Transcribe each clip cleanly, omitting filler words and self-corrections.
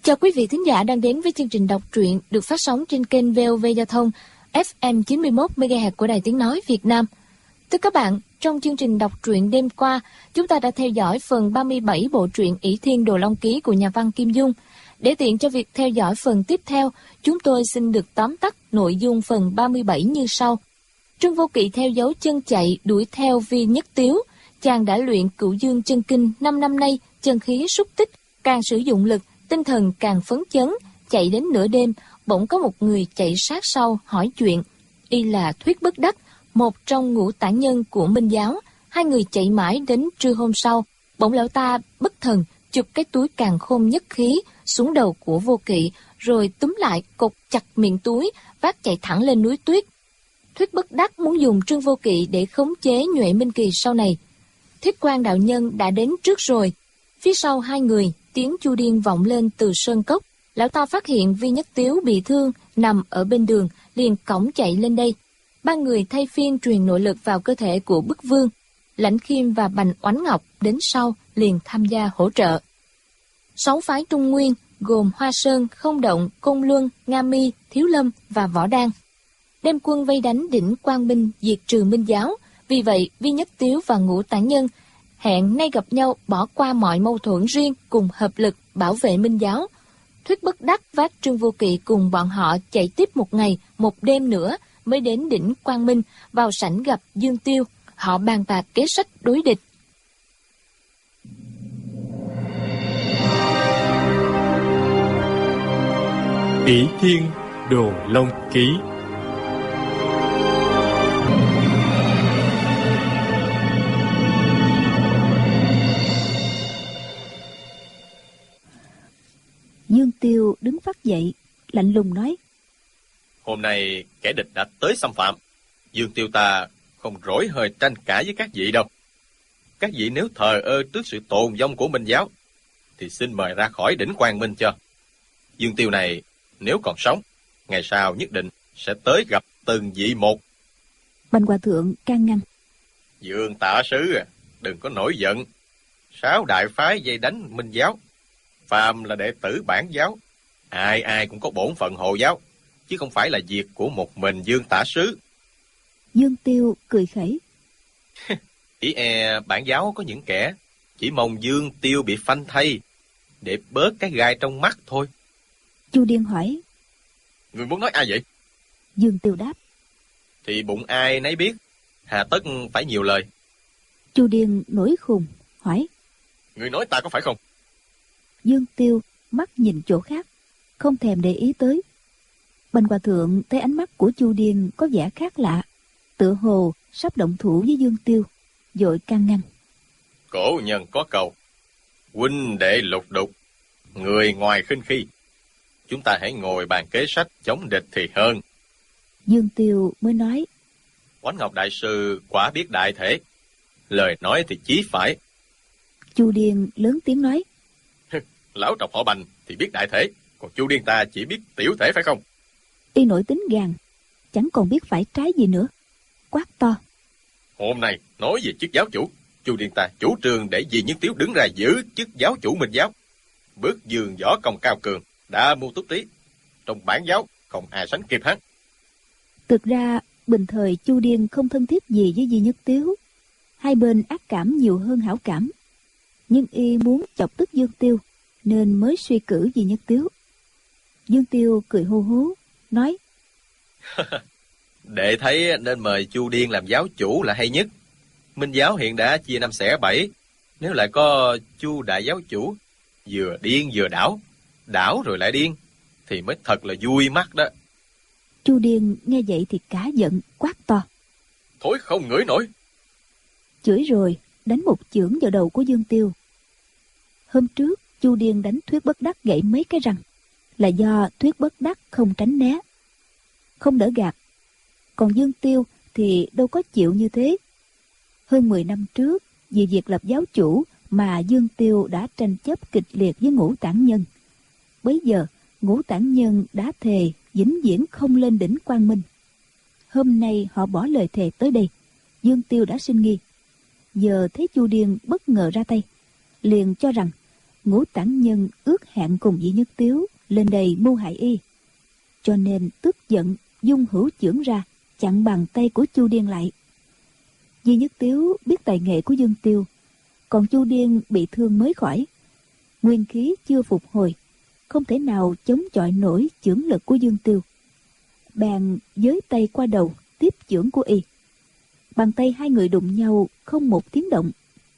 Chào quý vị thính giả đang đến với chương trình đọc truyện được phát sóng trên kênh VOV Giao thông FM 91 MHz của Đài Tiếng nói Việt Nam. Thưa các bạn, trong chương trình đọc truyện đêm qua, chúng ta đã theo dõi phần 37 bộ truyện Ỷ Thiên Đồ Long Ký của nhà văn Kim Dung. Để tiện cho việc theo dõi phần tiếp theo, chúng tôi xin được tóm tắt nội dung phần 37 như sau. Trương Vô Kỵ theo dấu chân chạy đuổi theo Vi Nhất Tiếu. Chàng đã luyện Cửu Dương chân kinh 5 năm nay, chân khí súc tích, càng sử dụng lực, tinh thần càng phấn chấn. Chạy đến nửa đêm, bỗng có một người chạy sát sau hỏi chuyện. Y là Thuyết Bất Đắc, một trong ngũ tản nhân của Minh giáo. Hai người chạy mãi đến trưa hôm sau, bỗng lão ta bất thần chụp cái túi càn khôn nhất khí xuống đầu của Vô Kỵ, rồi túm lại cột chặt miệng túi, vác chạy thẳng lên núi tuyết. Thuyết Bất Đắc muốn dùng Trương Vô Kỵ để khống chế Nhuệ Minh Kỳ sau này. Thiết Quan đạo nhân đã đến trước rồi. Phía sau hai người, tiếng chu điên vọng lên từ sơn cốc. Lão ta phát hiện Vi Nhất Tiếu bị thương nằm ở bên đường, liền cõng chạy lên đây. Ba người thay phiên truyền nội lực vào cơ thể của Bức Vương. Lãnh Khiêm và Bành Oánh Ngọc đến sau liền tham gia hỗ trợ. 6 phái Trung Nguyên gồm Hoa Sơn, Không Động, Côn Luân, Nga Mi, Thiếu Lâm và Võ Đan đem quân vây đánh đỉnh Quang Minh, diệt trừ Minh giáo. Vì vậy, Vi Nhất Tiếu và Ngũ Tản Nhân hẹn nay gặp nhau, bỏ qua mọi mâu thuẫn riêng, cùng hợp lực bảo vệ Minh giáo. Thuyết Bất Đắc vác Trương Vô Kỵ cùng bọn họ chạy tiếp một ngày, một đêm nữa mới đến đỉnh Quang Minh, vào sảnh gặp Dương Tiêu. Họ bàn bạc kế sách đối địch. Ỷ Thiên Đồ Long Ký. Dương Tiêu đứng phát dậy, lạnh lùng nói: Hôm nay kẻ địch đã tới xâm phạm. Dương Tiêu ta không rỗi hơi tranh cãi với các vị đâu. Các vị nếu thờ ơ trước sự tồn vong của Minh giáo, thì xin mời ra khỏi đỉnh Quang Minh cho. Dương Tiêu này nếu còn sống, ngày sau nhất định sẽ tới gặp từng vị một. Bành Hòa Thượng can ngăn: Dương Tạ Sứ đừng có nổi giận. 6 đại phái dây đánh Minh giáo, phàm là đệ tử bản giáo, ai ai cũng có bổn phận hộ giáo, chứ không phải là việc của một mình Dương Tả Sứ. Dương Tiêu cười khẩy: Ý bản giáo có những kẻ chỉ mong Dương Tiêu bị phanh thây để bớt cái gai trong mắt thôi. Chu Điên hỏi: Người muốn nói ai vậy? Dương Tiêu đáp: Thì bụng ai nấy biết, hà tất phải nhiều lời. Chu Điên nổi khùng hỏi: Người nói ta có phải không? Dương Tiêu mắt nhìn chỗ khác, không thèm để ý tới. Bành Hòa Thượng thấy ánh mắt của Chu Điên có vẻ khác lạ, tựa hồ sắp động thủ với Dương Tiêu, vội can ngăn: Cổ nhân có câu, huynh đệ lục đục, người ngoài khinh khi. Chúng ta hãy ngồi bàn kế sách chống địch thì hơn. Dương Tiêu mới nói: Oánh Ngọc đại sư quả biết đại thể, lời nói thì chí phải. Chu Điên lớn tiếng nói: Lão tộc họ Bành thì biết đại thể, còn Chu Điên ta chỉ biết tiểu thể phải không? Y nổi tính gàn, chẳng còn biết phải trái gì nữa, quát to: Hôm nay nói về chức giáo chủ, Chu Điên ta chủ trương để Di Nhất Tiếu đứng ra giữ chức giáo chủ Minh giáo. Bước dương võ công cao cường, đã mưu túc trí, trong bản giáo không ai sánh kịp hắn. Thực ra bình thời Chu Điên không thân thiết gì với Di Nhất Tiếu, hai bên ác cảm nhiều hơn hảo cảm, nhưng y muốn chọc tức Dương Tiêu nên mới suy cử Di Nhất Tiếu. Dương Tiêu cười hô hố nói: Đệ thấy nên mời Chu Điên làm giáo chủ là hay nhất. Minh giáo hiện đã chia 5 xẻ 7, nếu lại có Chu đại giáo chủ vừa điên vừa đảo, đảo rồi lại điên, thì mới thật là vui mắt đó. Chu Điên nghe vậy thì cả giận, quát to: Thối không ngửi nổi! Chửi rồi đánh một chưởng vào đầu của Dương Tiêu. Hôm trước Chu Điên đánh Thuyết Bất Đắc gãy mấy cái răng, là do Thuyết Bất Đắc không tránh né, không đỡ gạt. Còn Dương Tiêu thì đâu có chịu như thế. Hơn 10 năm trước, vì việc lập giáo chủ mà Dương Tiêu đã tranh chấp kịch liệt với Ngũ Tản Nhân. Bấy giờ Ngũ Tản Nhân đã thề vĩnh viễn không lên đỉnh Quang Minh. Hôm nay họ bỏ lời thề tới đây, Dương Tiêu đã sinh nghi. Giờ thấy Chu Điên bất ngờ ra tay, liền cho rằng Ngũ Tản Nhân ước hẹn cùng Di Nhất Tiếu lên đây mưu hại y, cho nên tức giận dung hữu chưởng ra chặn bàn tay của Chu Điên lại. Di Nhất Tiếu biết tài nghệ của Dương Tiêu, còn Chu Điên bị thương mới khỏi, nguyên khí chưa phục hồi, không thể nào chống chọi nổi chưởng lực của Dương Tiêu. Bèn giới tay qua đầu tiếp chưởng của y. Bàn tay hai người đụng nhau không một tiếng động.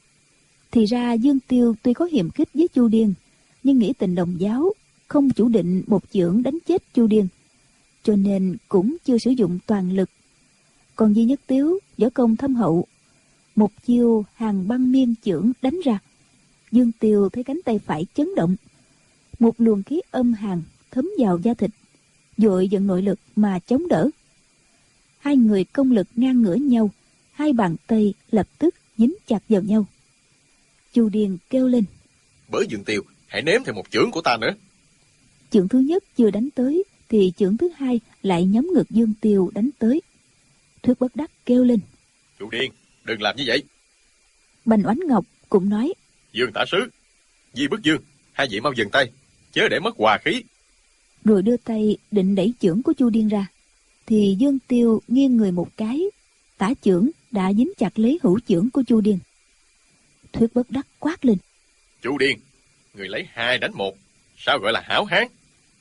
Thì ra Dương Tiêu tuy có hiềm khích với Chu Điên, nhưng nghĩ tình đồng giáo, không chủ định một chưởng đánh chết Chu Điên, cho nên cũng chưa sử dụng toàn lực. Còn Di Nhất Tiếu võ công thâm hậu, một chiêu hàng băng miên chưởng đánh ra, Dương Tiêu thấy cánh tay phải chấn động, một luồng khí âm hàn thấm vào da thịt, vội vận nội lực mà chống đỡ. Hai người công lực ngang ngửa nhau, hai bàn tay lập tức dính chặt vào nhau. Chu Điên kêu lên: Bởi Dương Tiêu, hãy nếm thêm một chưởng của ta nữa. Chưởng thứ nhất chưa đánh tới thì chưởng thứ hai lại nhắm ngực Dương Tiêu đánh tới. Thuyết Bất Đắc kêu lên: Chu Điên, đừng làm như vậy. Bành Oánh Ngọc cũng nói: Dương tả sứ, Di Bức Dương, hai vị mau dừng tay, chớ để mất hòa khí. Rồi đưa tay định đẩy chưởng của Chu Điên ra, thì Dương Tiêu nghiêng người một cái, tả chưởng đã dính chặt lấy hữu chưởng của Chu Điên. Thuyết Bất Đắc quát lên: Chu Điên, người lấy 2 đánh 1, sao gọi là hảo hán?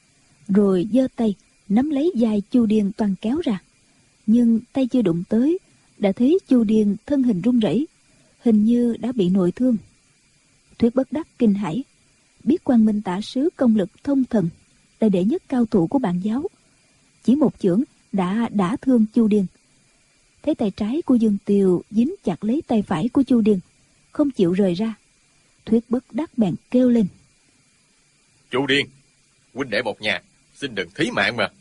Rồi giơ tay nắm lấy vai Chu Điên toan kéo ra, nhưng tay chưa đụng tới đã thấy Chu Điên thân hình run rẩy, hình như đã bị nội thương. Thuyết Bất Đắc kinh hãi, biết Quang Minh tả sứ công lực thông thần, là đệ nhất cao thủ của Bạn giáo, chỉ một chưởng đã đả thương Chu Điên. Thấy tay trái của Dương Tiêu dính chặt lấy tay phải của Chu Điên, không chịu rời ra. Thuyết Bất Đắc bèn kêu lên: Chu Điên, huynh đệ một nhà, xin đừng thí mạng mà.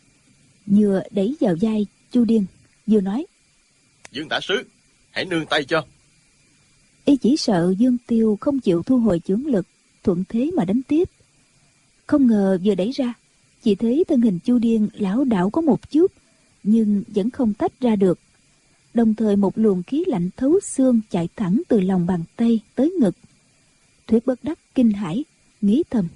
Vừa đẩy vào vai Chu Điên, vừa nói: Dương tả sứ, hãy nương tay cho. Y chỉ sợ Dương Tiêu không chịu thu hồi chưởng lực, thuận thế mà đánh tiếp. Không ngờ vừa đẩy ra, chỉ thấy thân hình Chu Điên lảo đảo có một chút, nhưng vẫn không tách ra được. Đồng thời một luồng khí lạnh thấu xương chạy thẳng từ lòng bàn tay tới ngực. Thuyết Bất Đắc kinh hãi, nghĩ thầm: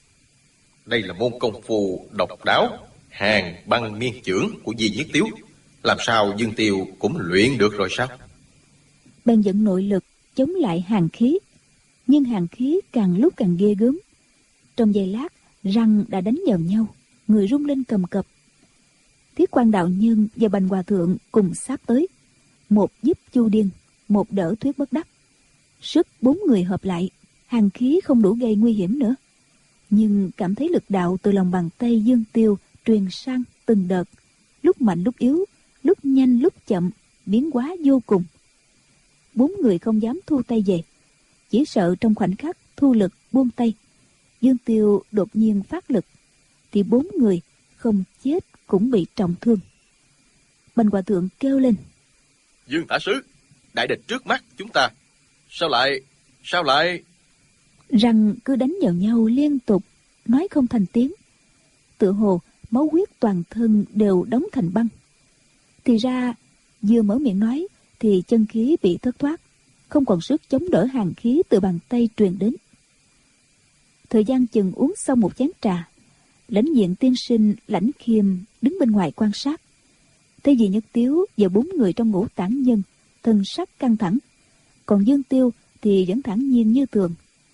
Đây là môn công phu độc đáo, hàng băng miên chưởng của Di Nhất Tiếu, làm sao Dương Tiêu cũng luyện được rồi sao? Bèn dẫn nội lực chống lại hàn khí, nhưng hàn khí càng lúc càng ghê gớm. Trong giây lát, răng đã đánh vào nhau, người rung lên cầm cập. Thiết Quan đạo nhân và Bành Hòa thượng cùng sáp tới, một giúp Chu Điên, một đỡ Thuyết Bất Đắc. Sức 4 người hợp lại, hàn khí không đủ gây nguy hiểm nữa, nhưng cảm thấy lực đạo từ lòng bàn tay Dương Tiêu truyền sang từng đợt, lúc mạnh lúc yếu, lúc nhanh lúc chậm, biến hóa vô cùng. 4 người không dám thu tay về, chỉ sợ trong khoảnh khắc thu lực buông tay, Dương Tiêu đột nhiên phát lực, thì 4 người không chết cũng bị trọng thương. Bành Hòa thượng kêu lên: Dương tả sứ, đại địch trước mắt chúng ta, sao lại... Răng cứ đánh vào nhau liên tục, nói không thành tiếng, tựa hồ máu huyết toàn thân đều đóng thành băng. Thì ra vừa mở miệng nói thì chân khí bị thất thoát, không còn sức chống đỡ hàn khí từ bàn tay truyền đến. Thời gian chừng uống xong một chén trà, lãnh diện tiên sinh Lãnh Khiêm đứng bên ngoài quan sát, thấy Di Nhất Tiếu và 4 người trong Ngũ Tản Nhân thân sắc căng thẳng, còn Dương Tiêu thì vẫn thản nhiên như thường.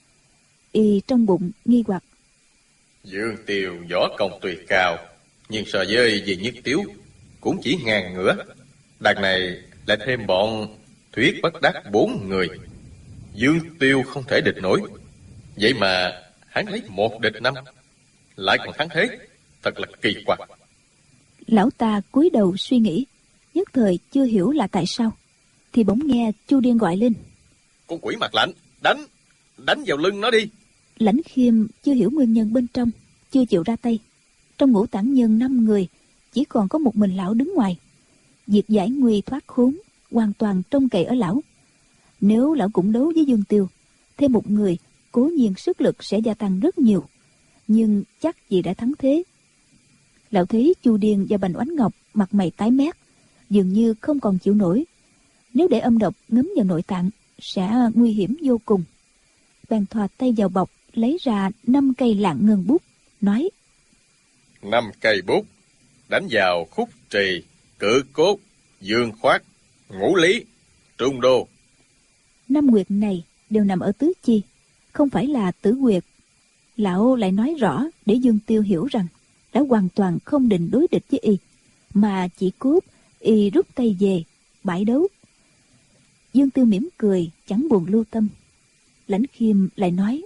Y trong bụng nghi hoặc: Dương Tiêu võ công tuy cao, nhưng so với Di Nhất Tiếu cũng chỉ ngang ngửa. Đằng này lại thêm bọn Thuyết Bất Đắc 4 người, Dương Tiêu không thể địch nổi. Vậy mà hắn lấy 1 địch 5, lại còn thắng thế, thật là kỳ quặc. Lão ta cúi đầu suy nghĩ, nhất thời chưa hiểu là tại sao, thì bỗng nghe Chu Điên gọi lên: Con quỷ mặt lạnh, đánh vào lưng nó đi. Lãnh Khiêm chưa hiểu nguyên nhân bên trong, chưa chịu ra tay. Trong Ngũ Tản Nhân 5 người, chỉ còn có một mình lão đứng ngoài. Việc giải nguy thoát khốn hoàn toàn trông cậy ở lão. Nếu lão cũng đấu với Dương Tiêu, thêm một người, cố nhiên sức lực sẽ gia tăng rất nhiều, nhưng chắc gì đã thắng thế. Lão thấy Chu Điên và Bành Oánh Ngọc mặt mày tái mét, dường như không còn chịu nổi. Nếu để âm độc ngấm vào nội tạng sẽ nguy hiểm vô cùng. Bèn thò tay vào bọc lấy ra 5 cây lạng ngân bút, nói: 5 cây bút đánh vào khúc trì, cự cốt, dương khoát, ngũ lý, trung đô. 5 huyệt này đều nằm ở tứ chi, không phải là tử huyệt. Lão lại nói rõ để Dương Tiêu hiểu rằng đã hoàn toàn không định đối địch với y, mà chỉ cốt y rút tay về bãi đấu. Dương Tiêu mỉm cười, chẳng buồn lưu tâm. Lãnh Khiêm lại nói: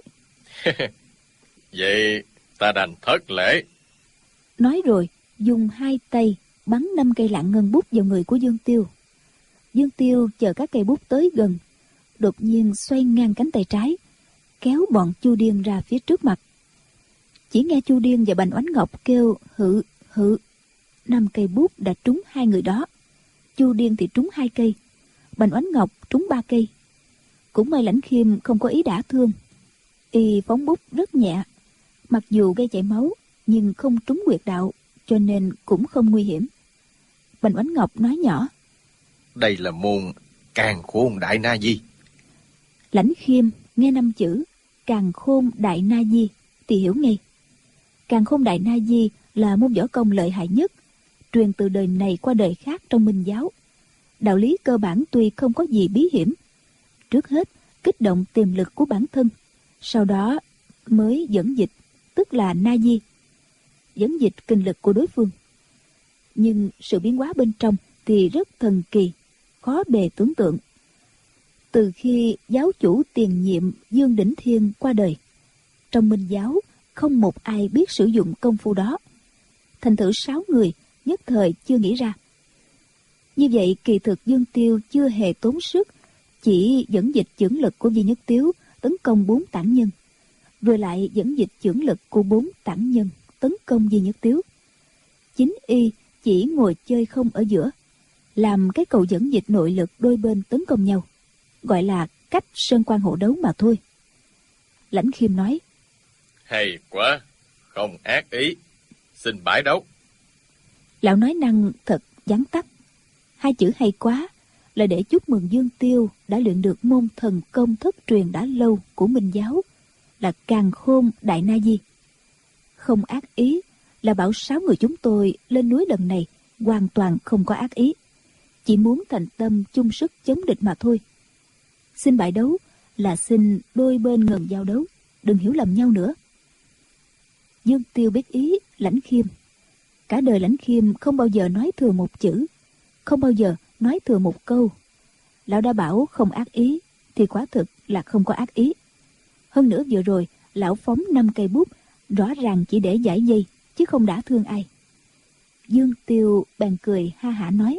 Vậy ta đành thất lễ. Nói rồi dùng 2 tay bắn 5 cây lạng ngân bút vào người của Dương Tiêu. Dương Tiêu chờ các cây bút tới gần, đột nhiên xoay ngang cánh tay trái, kéo bọn Chu Điên ra phía trước mặt. Chỉ nghe Chu Điên và Bành Oánh Ngọc kêu hự hự. 5 cây bút đã trúng 2 người đó. Chu Điên thì trúng 2 cây, Bành Oánh Ngọc trúng 3 cây. Cũng may Lãnh Khiêm không có ý đả thương, y phóng bút rất nhẹ, mặc dù gây chảy máu nhưng không trúng huyệt đạo, cho nên cũng không nguy hiểm. Bành Oánh Ngọc nói nhỏ: Đây là môn Càn Khôn Đại Na Di. Lãnh Khiêm nghe 5 chữ Càn Khôn Đại Na Di thì hiểu ngay. Càn Khôn Đại Na Di là môn võ công lợi hại nhất, truyền từ đời này qua đời khác trong Minh giáo. Đạo lý cơ bản tuy không có gì bí hiểm, trước hết kích động tiềm lực của bản thân, sau đó mới dẫn dịch, tức là Na Di, dẫn dịch kinh lực của đối phương. Nhưng sự biến hóa bên trong thì rất thần kỳ, khó bề tưởng tượng. Từ khi giáo chủ tiền nhiệm Dương Đỉnh Thiên qua đời, trong Minh giáo không một ai biết sử dụng công phu đó. Thành thử 6 người nhất thời chưa nghĩ ra. Như vậy kỳ thực Dương Tiêu chưa hề tốn sức, chỉ dẫn dịch chưởng lực của Vi Nhất Tiếu tấn công 4 tản nhân, rồi lại dẫn dịch chưởng lực của 4 tản nhân tấn công Vi Nhất Tiếu. Chính y chỉ ngồi chơi không ở giữa, làm cái cầu dẫn dịch nội lực đôi bên tấn công nhau, gọi là cách sơn quan hộ đấu mà thôi. Lãnh Khiêm nói: Hay quá, không ác ý, xin bãi đấu. Lão nói năng thật vắn tắt. 2 chữ hay quá là để chúc mừng Dương Tiêu đã luyện được môn thần công thất truyền đã lâu của Minh giáo, là Càn Khôn Đại Na Di. Không ác ý là bảo 6 người chúng tôi lên núi lần này hoàn toàn không có ác ý, chỉ muốn thành tâm chung sức chống địch mà thôi. Xin bãi đấu là xin đôi bên ngừng giao đấu, đừng hiểu lầm nhau nữa. Dương Tiêu biết ý Lãnh Khiêm. Cả đời Lãnh Khiêm không bao giờ nói thừa một chữ, không bao giờ nói thừa một câu. Lão đã bảo không ác ý thì quả thực là không có ác ý. Hơn nữa vừa rồi lão phóng 5 cây bút rõ ràng chỉ để giải dây, chứ không đả thương ai. Dương Tiêu bèn cười ha hả nói: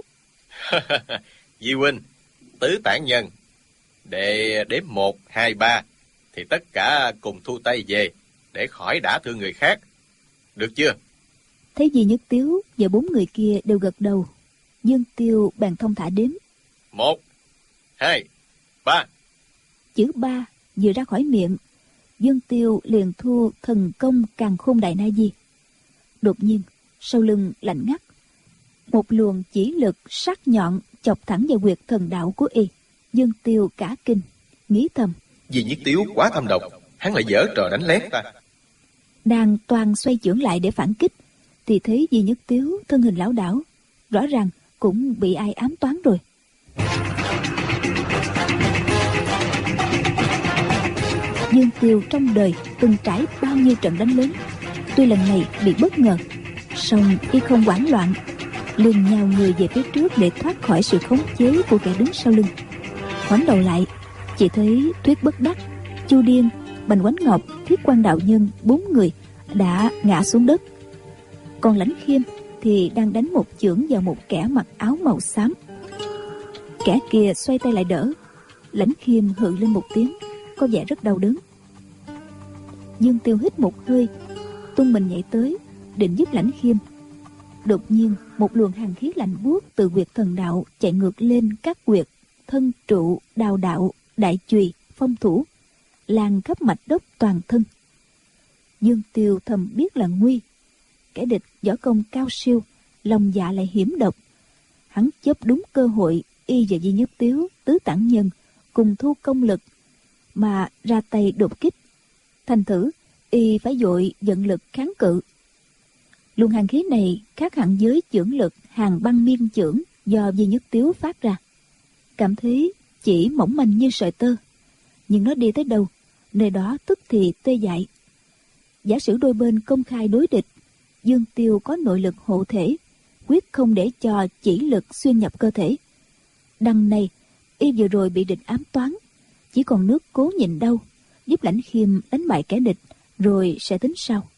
Di huynh, tứ tản nhân, để đếm 1, 2, 3 thì tất cả cùng thu tay về, để khỏi đả thương người khác, được chưa? Thấy Vi Nhất Tiếu và 4 người kia đều gật đầu, Dương Tiêu bèn thong thả đếm: 1, 2, 3. Chữ 3 vừa ra khỏi miệng, Dương Tiêu liền thu thần công Càn Khôn Đại Na Di. Đột nhiên sau lưng lạnh ngắt, một luồng chỉ lực sắc nhọn chọc thẳng vào huyệt thần đạo của y. Dương Tiêu cả kinh, nghĩ thầm: Vì Nhất Tiếu quá thâm độc, hắn lại giở trò đánh lén ta. Đang toan xoay chưởng lại để phản kích, thì thấy Vi Nhất Tiếu thân hình lảo đảo, rõ ràng cũng bị ai ám toán rồi. Dương Tiêu trong đời từng trải bao nhiêu trận đánh lớn, tuy lần này bị bất ngờ, song y không hoảng loạn, liền nhào người về phía trước để thoát khỏi sự khống chế của kẻ đứng sau lưng. Ngoảnh đầu lại, chỉ thấy Thuyết Bất Đắc, Chu Điên, Bành Oánh Ngọc, Thiết Quan đạo nhân 4 người đã ngã xuống đất. Còn Lãnh Khiêm thì đang đánh một chưởng vào một kẻ mặc áo màu xám. Kẻ kia xoay tay lại đỡ. Lãnh Khiêm hự lên một tiếng, có vẻ rất đau đớn. Dương Tiêu hít một hơi, tung mình nhảy tới định giúp Lãnh Khiêm. Đột nhiên một luồng hàn khí lạnh buốt từ huyệt thần đạo chạy ngược lên các huyệt thân trụ, đào đạo, đại chùy, phong thủ, lan khắp mạch đốc toàn thân. Dương Tiêu thầm biết là nguy. Kẻ địch võ công cao siêu, lòng dạ lại hiểm độc. Hắn chớp đúng cơ hội, y và Vi Nhất Tiếu, tứ tản nhân cùng thu công lực mà ra tay đột kích. thành thử y phải dội vận lực kháng cự. Luồng hàn khí này khác hẳn với chưởng lực hàng băng miên chưởng do Di Nhất Tiếu phát ra. Cảm thấy chỉ mỏng manh như sợi tơ, nhưng nó đi tới đâu, nơi đó tức thì tê dại. Giả sử đôi bên công khai đối địch, Dương Tiêu có nội lực hộ thể, quyết không để cho chỉ lực xuyên nhập cơ thể. Đằng này, y vừa rồi bị địch ám toán, chỉ còn nước cố nhịn đau, giúp Lãnh Khiêm đánh bại kẻ địch, rồi sẽ tính sau.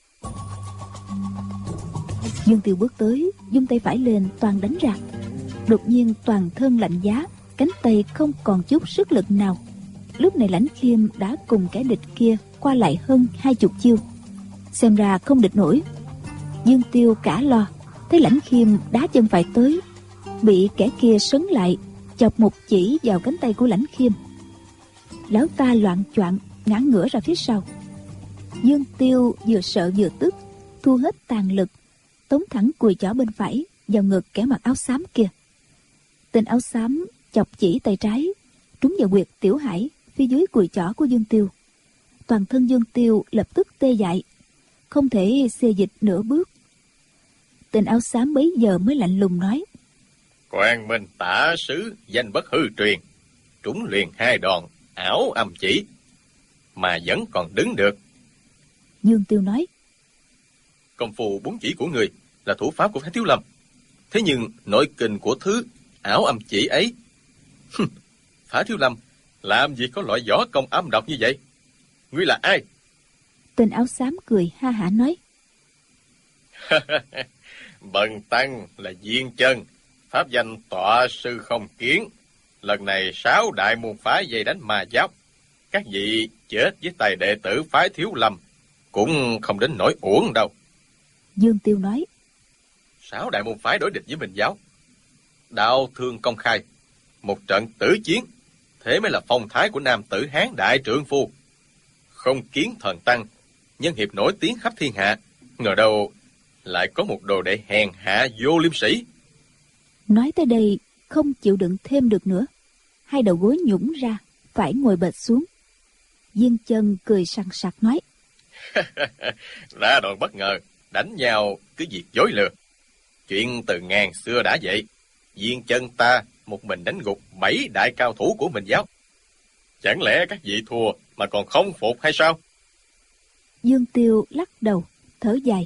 Dương Tiêu bước tới, dung tay phải lên toàn đánh ra. Đột nhiên toàn thân lạnh giá, cánh tay không còn chút sức lực nào. Lúc này Lãnh Khiêm đã cùng kẻ địch kia qua lại hơn 20 chiêu, xem ra không địch nổi. Dương Tiêu cả lo, thấy Lãnh Khiêm đá chân phải tới, bị kẻ kia sấn lại, chọc một chỉ vào cánh tay của Lãnh Khiêm. Lão ta loạng choạng ngã ngửa ra phía sau. Dương Tiêu vừa sợ vừa tức, thu hết tàn lực, tống thẳng cùi chỏ bên phải vào ngực kẻ mặc áo xám kia. Tên áo xám chọc chỉ tay trái, trúng vào huyệt tiểu hải phía dưới cùi chỏ của Dương Tiêu. Toàn thân Dương Tiêu lập tức tê dại, không thể xê dịch nửa bước. Tên áo xám bấy giờ mới lạnh lùng nói: Quang Minh tả sứ danh bất hư truyền, trúng liền 2 đòn ảo âm chỉ, mà vẫn còn đứng được. Dương Tiêu nói: Công phu 4 chỉ của người là thủ pháp của Phái Thiếu Lâm, thế nhưng nội kình của thứ ảo âm chỉ ấy, Phái Thiếu Lâm làm gì có loại võ công âm độc như vậy? Ngươi là ai? Tên áo xám cười ha hả nói: Bần tăng là Viên Chân, pháp danh Tọa Sư Không Kiến. Lần này 6 đại môn phái dây đánh Ma Giáo, các vị chết với tay đệ tử Phái Thiếu Lâm cũng không đến nỗi uổng đâu. Dương Tiêu nói: 6 đại môn phái đối địch với Minh Giáo, đao thương công khai, một trận tử chiến, thế mới là phong thái của nam tử Hán đại trượng phu. Không Kiến thần tăng, nhân hiệp nổi tiếng khắp thiên hạ, ngờ đâu lại có một đồ đệ hèn hạ vô liêm sĩ. Nói tới đây không chịu đựng thêm được nữa, 2 đầu gối nhũng ra, phải ngồi bệt xuống. Viên Chân cười sằng sặc nói: Ra đòn bất ngờ, đánh nhau cứ việc dối lừa. Chuyện từ ngàn xưa đã vậy, Viên Chân ta một mình đánh gục 7 đại cao thủ của Minh Giáo. Chẳng lẽ các vị thua mà còn không phục hay sao? Dương Tiêu lắc đầu, thở dài: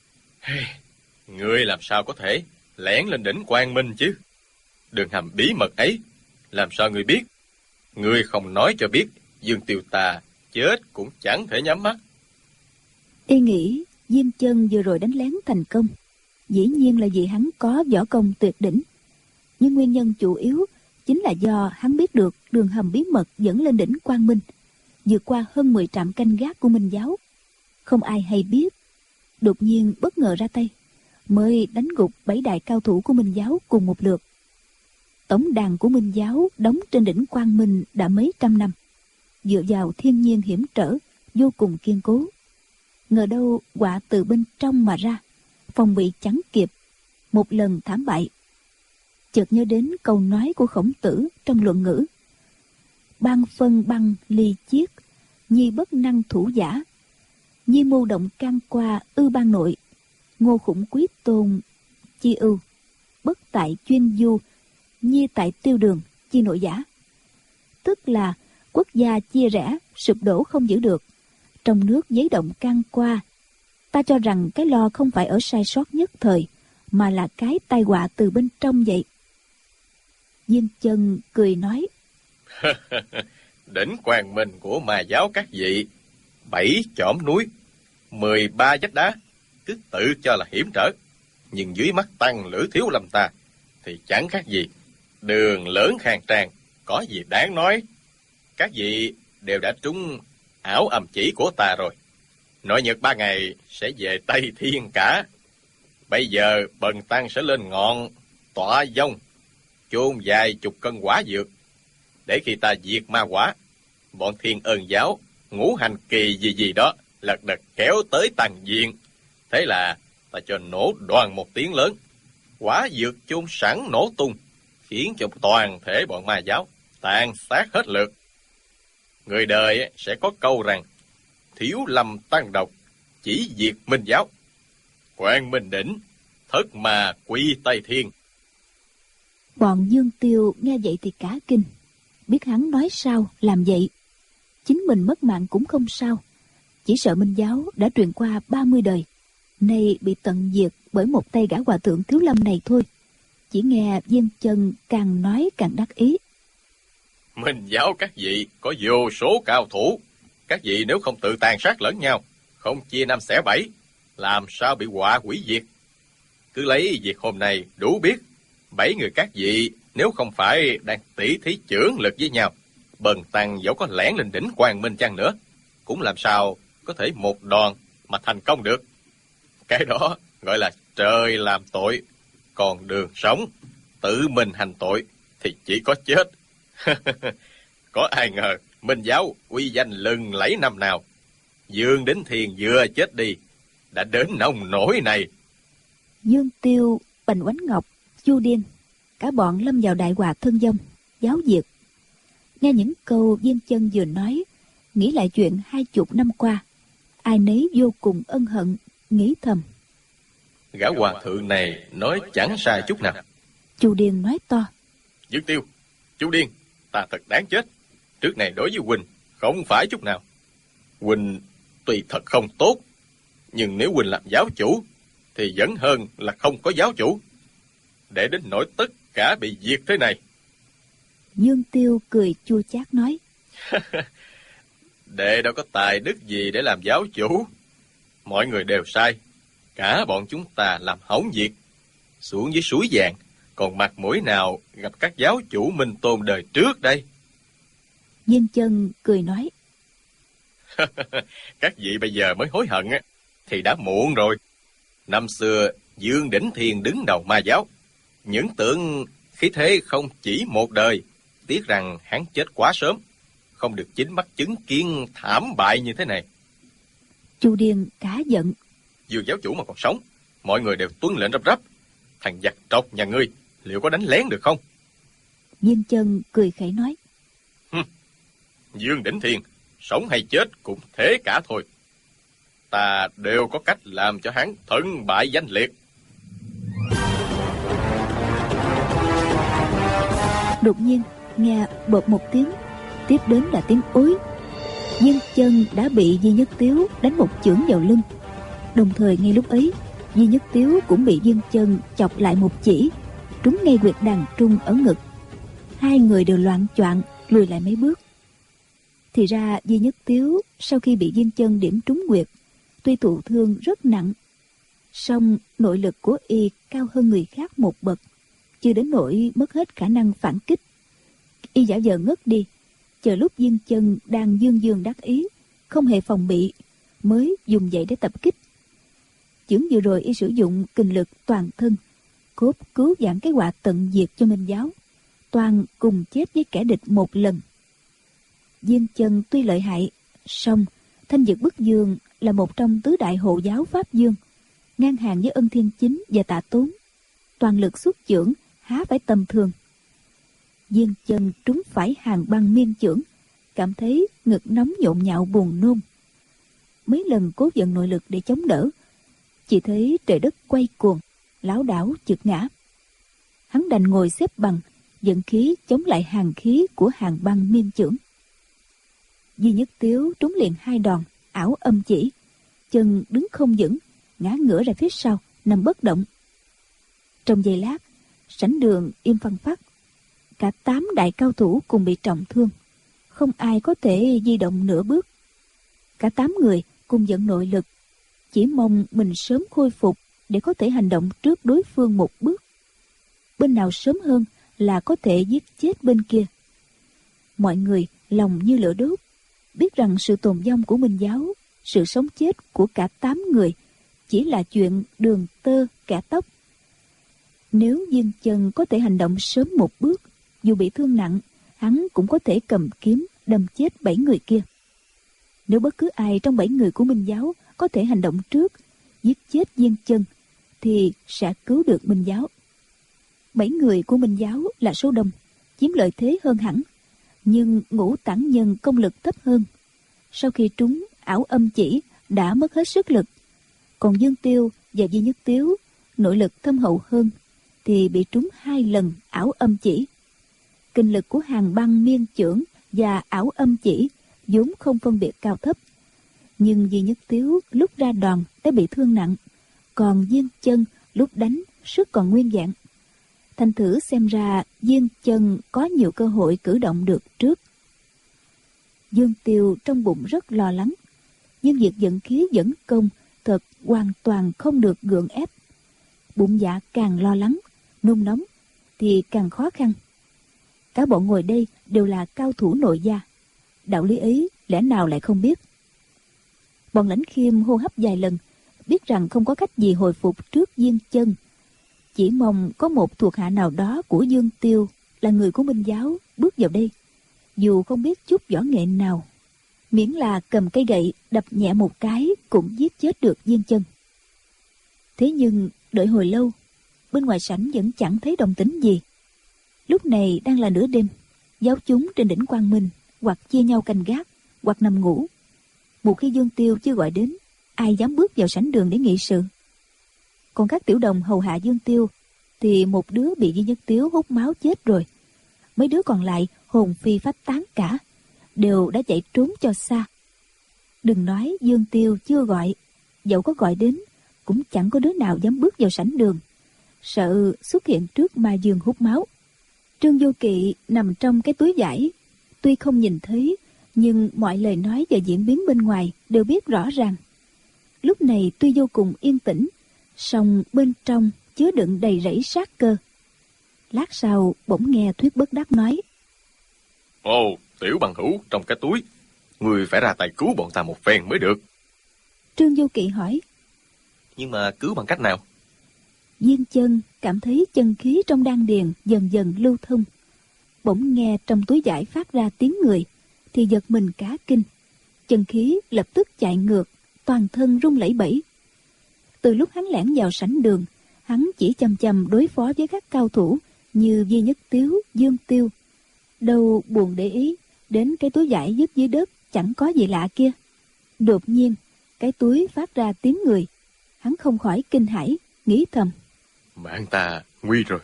Ngươi làm sao có thể lẻn lên đỉnh Quang Minh chứ? Đường hầm bí mật ấy, làm sao ngươi biết? Ngươi không nói cho biết, Dương Tiêu ta chết cũng chẳng thể nhắm mắt. Y nghĩ Viên Chân vừa rồi đánh lén thành công, dĩ nhiên là vì hắn có võ công tuyệt đỉnh. Nhưng nguyên nhân chủ yếu chính là do hắn biết được đường hầm bí mật dẫn lên đỉnh Quang Minh, vượt qua hơn 10 trạm canh gác của Minh Giáo. Không ai hay biết, đột nhiên bất ngờ ra tay, mới đánh gục 7 đại cao thủ của Minh Giáo cùng một lượt. Tổng đàn của Minh Giáo đóng trên đỉnh Quang Minh đã mấy trăm năm, dựa vào thiên nhiên hiểm trở, vô cùng kiên cố. Ngờ đâu họa từ bên trong mà ra, phòng bị chẳng kịp, một lần thảm bại. Chợt nhớ đến câu nói của Khổng Tử trong Luận Ngữ: Ban phân băng ly chiết, nhi bất năng thủ giả. Nhi mưu động can qua ư ban nội, ngô khủng quý tôn chi ưu. Bất tại chuyên du, nhi tại tiêu đường chi nội giả. Tức là quốc gia chia rẽ, sụp đổ không giữ được, trong nước giấy động can qua. Ta cho rằng cái lo không phải ở sai sót nhất thời, mà là cái tai họa từ bên trong vậy. Viên Chân cười nói: Đỉnh Quang Minh của Ma Giáo các vị, 7 chỏm núi, 13 vách đá, cứ tự cho là hiểm trở, nhưng dưới mắt Tăng Lữ Thiếu Lâm ta thì chẳng khác gì đường lớn khang trang, có gì đáng nói. Các vị đều đã trúng ảo âm chỉ của ta rồi. Nội nhật 3 ngày sẽ về Tây Thiên cả. Bây giờ bần tăng sẽ lên ngọn Tọa Vong, chôn vài chục cân quả dược, để khi ta diệt ma quả, bọn Thiên Ân Giáo, Ngũ Hành Kỳ gì đó lật đật kéo tới tàn diện. Thế là ta cho nổ đoàn một tiếng lớn, quả dược chôn sẵn nổ tung, khiến cho toàn thể bọn Ma Giáo tàn sát hết lượt. Người đời sẽ có câu rằng thiếu lâm tăng độc, chỉ diệt Minh giáo. Quang Minh đỉnh, thất mà quy Tây Thiên. Bọn Dương Tiêu nghe vậy thì cả kinh, biết hắn nói sao làm vậy. Chính mình mất mạng cũng không sao, chỉ sợ Minh giáo đã truyền qua 30 đời, nay bị tận diệt bởi một tay gã hòa thượng thiếu lâm này thôi. Chỉ nghe Viên Chân càng nói càng đắc ý. Minh giáo các vị có vô số cao thủ, các vị nếu không tự tàn sát lẫn nhau, không chia năm xẻ bảy, làm sao bị họa hủy diệt. Cứ lấy việc hôm nay đủ biết, 7 người các vị nếu không phải đang tỉ thí chưởng lực với nhau, Bần tăng dẫu có lẻn lên đỉnh Quang Minh chăng nữa, cũng làm sao có thể một đòn mà thành công được. Cái đó gọi là trời làm tội, còn đường sống tự mình hành tội thì chỉ có chết. Có ai ngờ Minh giáo uy danh lừng lẫy năm nào, Dương Đỉnh Thiền vừa chết đi đã đến nông nỗi này. Dương Tiêu, Bành Oánh Ngọc, Chu Điên, cả bọn lâm vào đại họa thân vong, giáo diệt. Nghe những câu Viên Chân vừa nói, nghĩ lại chuyện 20 năm qua, ai nấy vô cùng ân hận, nghĩ thầm. Gã hòa thượng này nói chẳng sai chút nào. Chu Điên nói to. Dương Tiêu, Chu Điên, ta thật đáng chết. Trước này đối với huynh không phải chút nào. Huynh tuy thật không tốt, nhưng nếu huynh làm giáo chủ thì vẫn hơn là không có giáo chủ. Để đến nỗi tất cả bị diệt thế này. Dương Tiêu cười chua chát nói. Đệ đâu có tài đức gì để làm giáo chủ. Mọi người đều sai, cả bọn chúng ta làm hỏng việc. Xuống dưới suối vàng, còn mặt mũi nào gặp các giáo chủ minh tôn đời trước đây. Viên Chân cười nói. Các vị bây giờ mới hối hận thì đã muộn rồi. Năm xưa Dương Đỉnh Thiền đứng đầu ma giáo, những tưởng khí thế không chỉ một đời. Tiếc rằng hắn chết quá sớm, không được chính mắt chứng kiến thảm bại như thế này. Chu Điên cá giận. Dương giáo chủ mà còn sống, mọi người đều tuân lệnh răm rắp. Thằng giặc trọc nhà ngươi liệu có đánh lén được không? Viên Chân cười khẩy nói. Dương Đỉnh Thiền sống hay chết cũng thế cả thôi. Ta đều có cách làm cho hắn thân bại danh liệt. Đột nhiên nghe bột một tiếng, tiếp đến là tiếng ối. Viên Chân đã bị Di Nhất Tiếu đánh một chưởng vào lưng. Đồng thời ngay lúc ấy, Di Nhất Tiếu cũng bị Viên Chân chọc lại một chỉ, trúng ngay huyệt đàn trung ở ngực. Hai người đều loạng choạng lùi lại mấy bước. Thì ra Di Nhất Tiếu sau khi bị Viên Chân điểm trúng huyệt, tuy thụ thương rất nặng, song nội lực của y cao hơn người khác một bậc, chưa đến nỗi mất hết khả năng phản kích. Y giả vờ ngất đi, chờ lúc Viên Chân đang dương dương đắc ý, không hề phòng bị, mới dùng vậy để tập kích. Chưởng vừa rồi y sử dụng kình lực toàn thân, cốt cứu vãn cái họa tận diệt cho Minh giáo, toàn cùng chết với kẻ địch một lần. Viên Chân tuy lợi hại, song Thanh Dực Bức Dương là một trong tứ đại hộ giáo Pháp Dương, ngang hàng với Ân Thiên Chính và Tạ Tốn, toàn lực xuất chưởng há phải tầm thường. Viên Chân trúng phải Hàng Băng miên chưởng, cảm thấy ngực nóng nhộn nhạo buồn nôn. Mấy lần cố vận nội lực để chống đỡ, chỉ thấy trời đất quay cuồng, lảo đảo trượt ngã. Hắn đành ngồi xếp bằng, vận khí chống lại hàn khí của Hàng Băng miên chưởng. Di Nhất Tiếu trúng liền 2 đòn, ảo âm chỉ, chân đứng không vững, ngã ngửa ra phía sau, nằm bất động. Trong giây lát, sảnh đường im phăng phắc. Cả 8 đại cao thủ cùng bị trọng thương, không ai có thể di động nửa bước. Cả 8 người cùng vận nội lực, chỉ mong mình sớm khôi phục để có thể hành động trước đối phương một bước. Bên nào sớm hơn là có thể giết chết bên kia. Mọi người lòng như lửa đốt, biết rằng sự tồn vong của Minh giáo, sự sống chết của cả 8 người chỉ là chuyện đường tơ kẻ tóc. Nếu Viên Chân có thể hành động sớm một bước, dù bị thương nặng, hắn cũng có thể cầm kiếm đâm chết 7 người kia. Nếu bất cứ ai trong 7 người của Minh giáo có thể hành động trước, giết chết Viên Chân, thì sẽ cứu được Minh giáo. 7 người của Minh giáo là số đông, chiếm lợi thế hơn hẳn, nhưng Ngũ Tản Nhân công lực thấp hơn. Sau khi trúng ảo âm chỉ đã mất hết sức lực. Còn Dương Tiêu và Duy Nhất Tiếu nội lực thâm hậu hơn thì bị trúng 2 lần ảo âm chỉ. Kinh lực của Hàn Băng Miên Chưởng và ảo âm chỉ vốn không phân biệt cao thấp, nhưng Duy Nhất Tiếu lúc ra đòn đã bị thương nặng, còn Diên Chân lúc đánh sức còn nguyên vẹn. Thành thử xem ra Diên Chân có nhiều cơ hội cử động được trước. Dương Tiêu trong bụng rất lo lắng, nhưng việc dẫn khí dẫn công thật hoàn toàn không được gượng ép. Bụng dạ càng lo lắng, nôn nóng thì càng khó khăn. Cả bọn ngồi đây đều là cao thủ nội gia, đạo lý ấy lẽ nào lại không biết. Bọn Lãnh Khiêm hô hấp vài lần, biết rằng không có cách gì hồi phục trước Diên Chân, chỉ mong có một thuộc hạ nào đó của Dương Tiêu là người của Minh giáo bước vào đây, dù không biết chút võ nghệ nào, miễn là cầm cây gậy đập nhẹ một cái cũng giết chết được Diên Chân. Thế nhưng đợi hồi lâu, bên ngoài sảnh vẫn chẳng thấy động tĩnh gì. Lúc này đang là nửa đêm, giáo chúng trên đỉnh Quang Minh hoặc chia nhau canh gác, hoặc nằm ngủ. Một khi Dương Tiêu chưa gọi đến, ai dám bước vào sảnh đường để nghị sự. Còn các tiểu đồng hầu hạ Dương Tiêu thì một đứa bị Duy Nhất Tiếu hút máu chết rồi, mấy đứa còn lại hồn phi phách tán cả, đều đã chạy trốn cho xa. Đừng nói Dương Tiêu chưa gọi, dẫu có gọi đến cũng chẳng có đứa nào dám bước vào sảnh đường, sợ xuất hiện trước ma dương hút máu. Trương Vô Kỵ nằm trong cái túi vải, tuy không nhìn thấy, nhưng mọi lời nói và diễn biến bên ngoài đều biết rõ ràng. Lúc này tuy vô cùng yên tĩnh, song bên trong chứa đựng đầy rẫy sát cơ. Lát sau bỗng nghe Thuyết Bất Đắc nói: Ồ, Tiểu bằng hữu trong cái túi, người phải ra tay cứu bọn ta một phen mới được. Trương Vô Kỵ hỏi: Nhưng mà cứu bằng cách nào? Diên Chân cảm thấy chân khí trong đan điền dần dần lưu thông, bỗng nghe trong túi vải phát ra tiếng người, thì giật mình cả kinh, chân khí lập tức chạy ngược, toàn thân run lẩy bẩy. Từ lúc hắn lẻn vào sảnh đường, hắn chỉ chăm chăm đối phó với các cao thủ như Duy Nhất Tiếu, Dương Tiêu, đâu buồn để ý đến cái túi vải dứt dưới đất chẳng có gì lạ kia. Đột nhiên cái túi phát ra tiếng người, hắn không khỏi kinh hãi, nghĩ thầm: Mạng ta nguy rồi.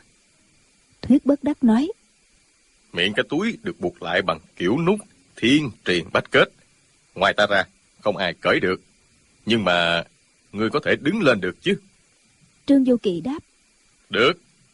Thuyết Bất Đắc nói: Miệng cái túi được buộc lại bằng kiểu nút thiên truyền bách kết, ngoài ta ra không ai cởi được. Nhưng mà ngươi có thể đứng lên được chứ? Trương Vô Kỵ đáp: Được.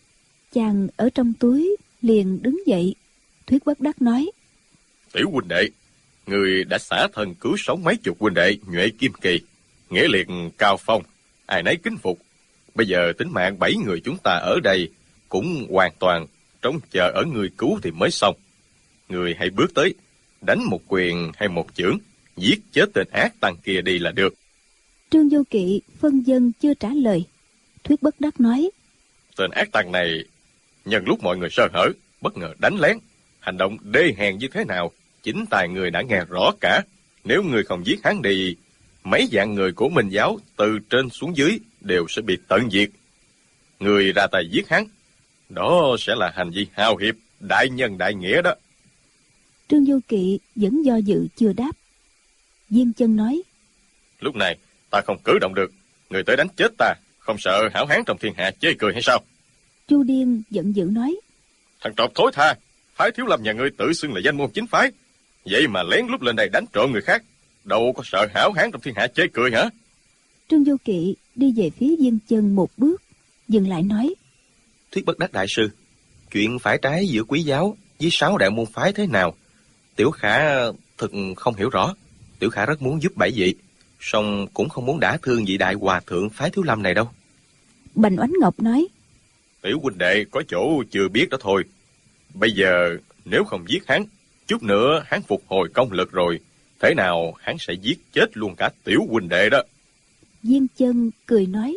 Chàng ở trong túi liền đứng dậy. Thuyết Bất Đắc nói: Tiểu huynh đệ, người đã xả thân cứu sống mấy chục huynh đệ nhuệ kim kỳ, nghĩa liệt cao phong, ai nấy kính phục. Bây giờ tính mạng 7 người chúng ta ở đây cũng hoàn toàn trông chờ ở người cứu thì mới xong. Người hãy bước tới, đánh một quyền hay một chưởng, giết chết tên ác tăng kia đi là được. Trương Vô Kỵ phân dân chưa trả lời. Thuyết Bất Đắc nói: Tên ác tăng này nhân lúc mọi người sơ hở, bất ngờ đánh lén, hành động đê hèn như thế nào chính tài người đã nghe rõ cả. Nếu người không giết hắn đi, mấy vạn người của Minh giáo từ trên xuống dưới đều sẽ bị tận diệt. Người ra tay giết hắn, đó sẽ là hành vi hào hiệp, đại nhân đại nghĩa đó. Trương Vô Kỵ vẫn do dự chưa đáp. Diên Chân nói: Lúc này ta không cử động được, người tới đánh chết ta, không sợ hảo hán trong thiên hạ chê cười hay sao? Chu Điên giận dữ nói: Thằng trộm thối tha, phái Thiếu Lâm nhà ngươi tự xưng là danh môn chính phái, vậy mà lén lút lên đây đánh trộm người khác, đâu có sợ hảo hán trong thiên hạ chê cười hả? Trương Vô Kỵ đi về phía Diên Chân một bước, dừng lại nói: Thuyết Bất Đắc đại sư, chuyện phải trái giữa Quý giáo với 6 đại môn phái thế nào, Tiểu Khả thực không hiểu rõ. Tiểu Khả rất muốn giúp 7 vị, song cũng không muốn đả thương vị đại hòa thượng phái Thiếu Lâm này đâu. Bành Oánh Ngọc nói: Tiểu huynh đệ có chỗ chưa biết đó thôi. Bây giờ nếu không giết hắn, chút nữa hắn phục hồi công lực rồi, thế nào hắn sẽ giết chết luôn cả tiểu huynh đệ đó. Diên Chân cười nói: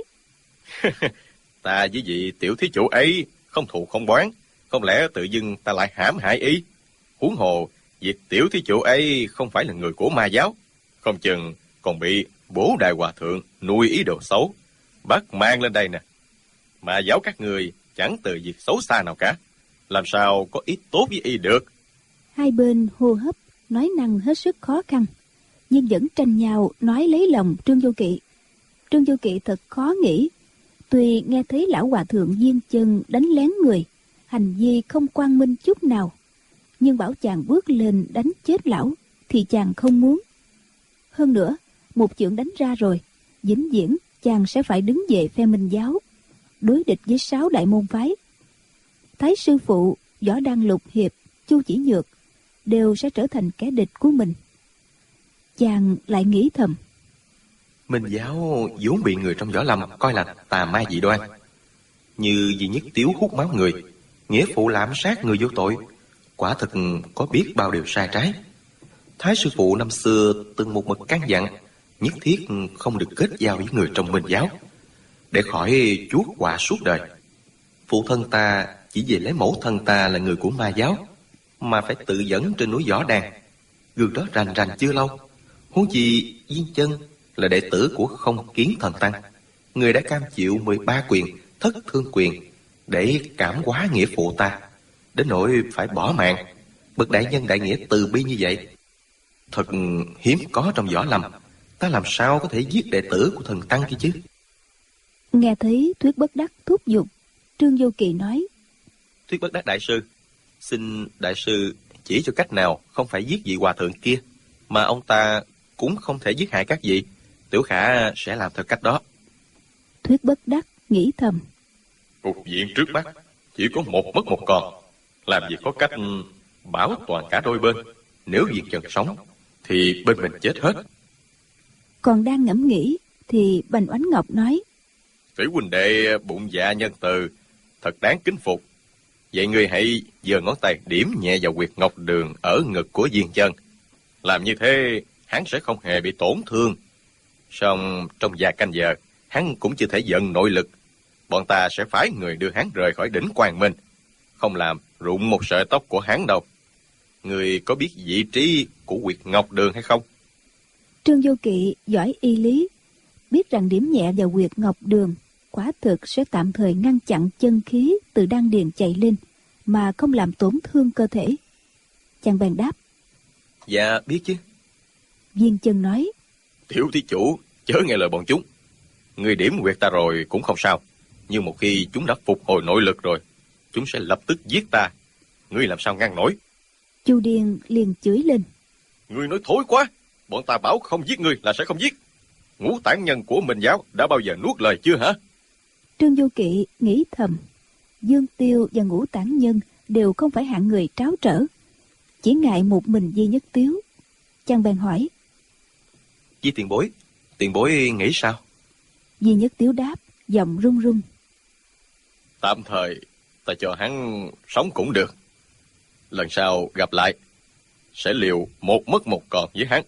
Ta với vị tiểu thí chủ ấy không thù không oán, không lẽ tự dưng ta lại hãm hại ý? Huống hồ vị tiểu thí chủ ấy không phải là người của ma giáo, không chừng còn bị bố đại hòa thượng nuôi ý đồ xấu, bắt mang lên đây nè. Ma giáo các người chẳng từ việc xấu xa nào cả, làm sao có ý tốt với y được? Hai bên hô hấp nói năng hết sức khó khăn. nhưng vẫn tranh nhau nói lấy lòng Trương Vô Kỵ. Trương Vô Kỵ thật khó nghĩ. Tuy nghe thấy lão hòa thượng Diên Chân đánh lén người, hành vi không quang minh chút nào, nhưng bảo chàng bước lên đánh chết lão thì chàng không muốn. Hơn nữa, một chưởng đánh ra rồi, vĩnh viễn chàng sẽ phải đứng về phe Minh giáo, đối địch với 6 đại môn phái. Thái sư phụ, Võ Đăng Lục Hiệp, Chu Chỉ Nhược đều sẽ trở thành kẻ địch của mình. Chàng lại nghĩ thầm, Minh giáo vốn bị người trong võ lâm coi là tà ma dị đoan, như Duy Nhất Tiếu hút máu người, nghĩa phụ lạm sát người vô tội, quả thực có biết bao điều sai trái. Thái sư phụ năm xưa từng một mực căn dặn nhất thiết không được kết giao với người trong Minh giáo, để khỏi chuốc họa suốt đời. Phụ thân ta chỉ về lấy mẫu thân ta là người của ma giáo mà phải tự dẫn trên núi Võ Đàn, gương đó rành rành chưa lâu. Huống chi Diên Chân là đệ tử của Không Kiến thần tăng, người đã cam chịu 13 quyền thất thương quyền để cảm hóa nghĩa phụ ta, đến nỗi phải bỏ mạng. Bậc đại nhân đại nghĩa từ bi như vậy thật hiếm có trong võ lâm. Ta làm sao có thể giết đệ tử của thần tăng kia chứ? Nghe thấy Thuyết Bất Đắc thúc giục, Trương Vô Kỵ nói, Thuyết Bất Đắc đại sư, xin đại sư chỉ cho cách nào không phải giết vị hòa thượng kia, mà ông ta cũng không thể giết hại các vị. Tiểu Khả sẽ làm theo cách đó. Thuyết Bất Đắc nghĩ thầm, Cục diện trước mắt chỉ có một mất một còn, làm gì có cách bảo toàn cả đôi bên. Nếu Diên Chân sống thì bên mình chết hết. Còn đang ngẫm nghĩ thì Bành Oánh Ngọc nói, Thủy huynh đệ bụng dạ nhân từ, thật đáng kính phục. Vậy ngươi hãy giơ ngón tay điểm nhẹ vào huyệt ngọc đường ở ngực của Diên Chân. Làm như thế hắn sẽ không hề bị tổn thương. Song trong vài canh giờ hắn cũng chưa thể vận nội lực. Bọn ta sẽ phái người đưa hắn rời khỏi đỉnh Quang Minh, không làm rụng một sợi tóc của hắn đâu. Ngươi có biết vị trí của huyệt ngọc đường hay không? Trương Vô Kỵ giỏi y lý, biết rằng điểm nhẹ vào huyệt ngọc đường quả thực sẽ tạm thời ngăn chặn chân khí từ đan điền chạy lên mà không làm tổn thương cơ thể. Chàng bèn đáp, Dạ biết chứ. Diên Chân nói, Tiểu thí chủ chớ nghe lời bọn chúng. Ngươi điểm huyệt ta rồi cũng không sao, nhưng một khi chúng đã phục hồi nội lực rồi, chúng sẽ lập tức giết ta. Ngươi làm sao ngăn nổi? Chu Điền liền chửi lên, Ngươi nói thối quá. Bọn ta bảo không giết ngươi là sẽ không giết. Ngũ tản nhân của Minh giáo đã bao giờ nuốt lời chưa hả? Trương Vô Kỵ nghĩ thầm, Dương Tiêu và Ngũ Tản Nhân đều không phải hạng người tráo trở, chỉ ngại một mình Duy Nhất Tiếu. Chàng bèn hỏi, Với tiền bối nghĩ sao? Duy Nhất Tiếu đáp, giọng run run, Tạm thời ta cho hắn sống cũng được. Lần sau gặp lại sẽ liều một mất một còn với hắn.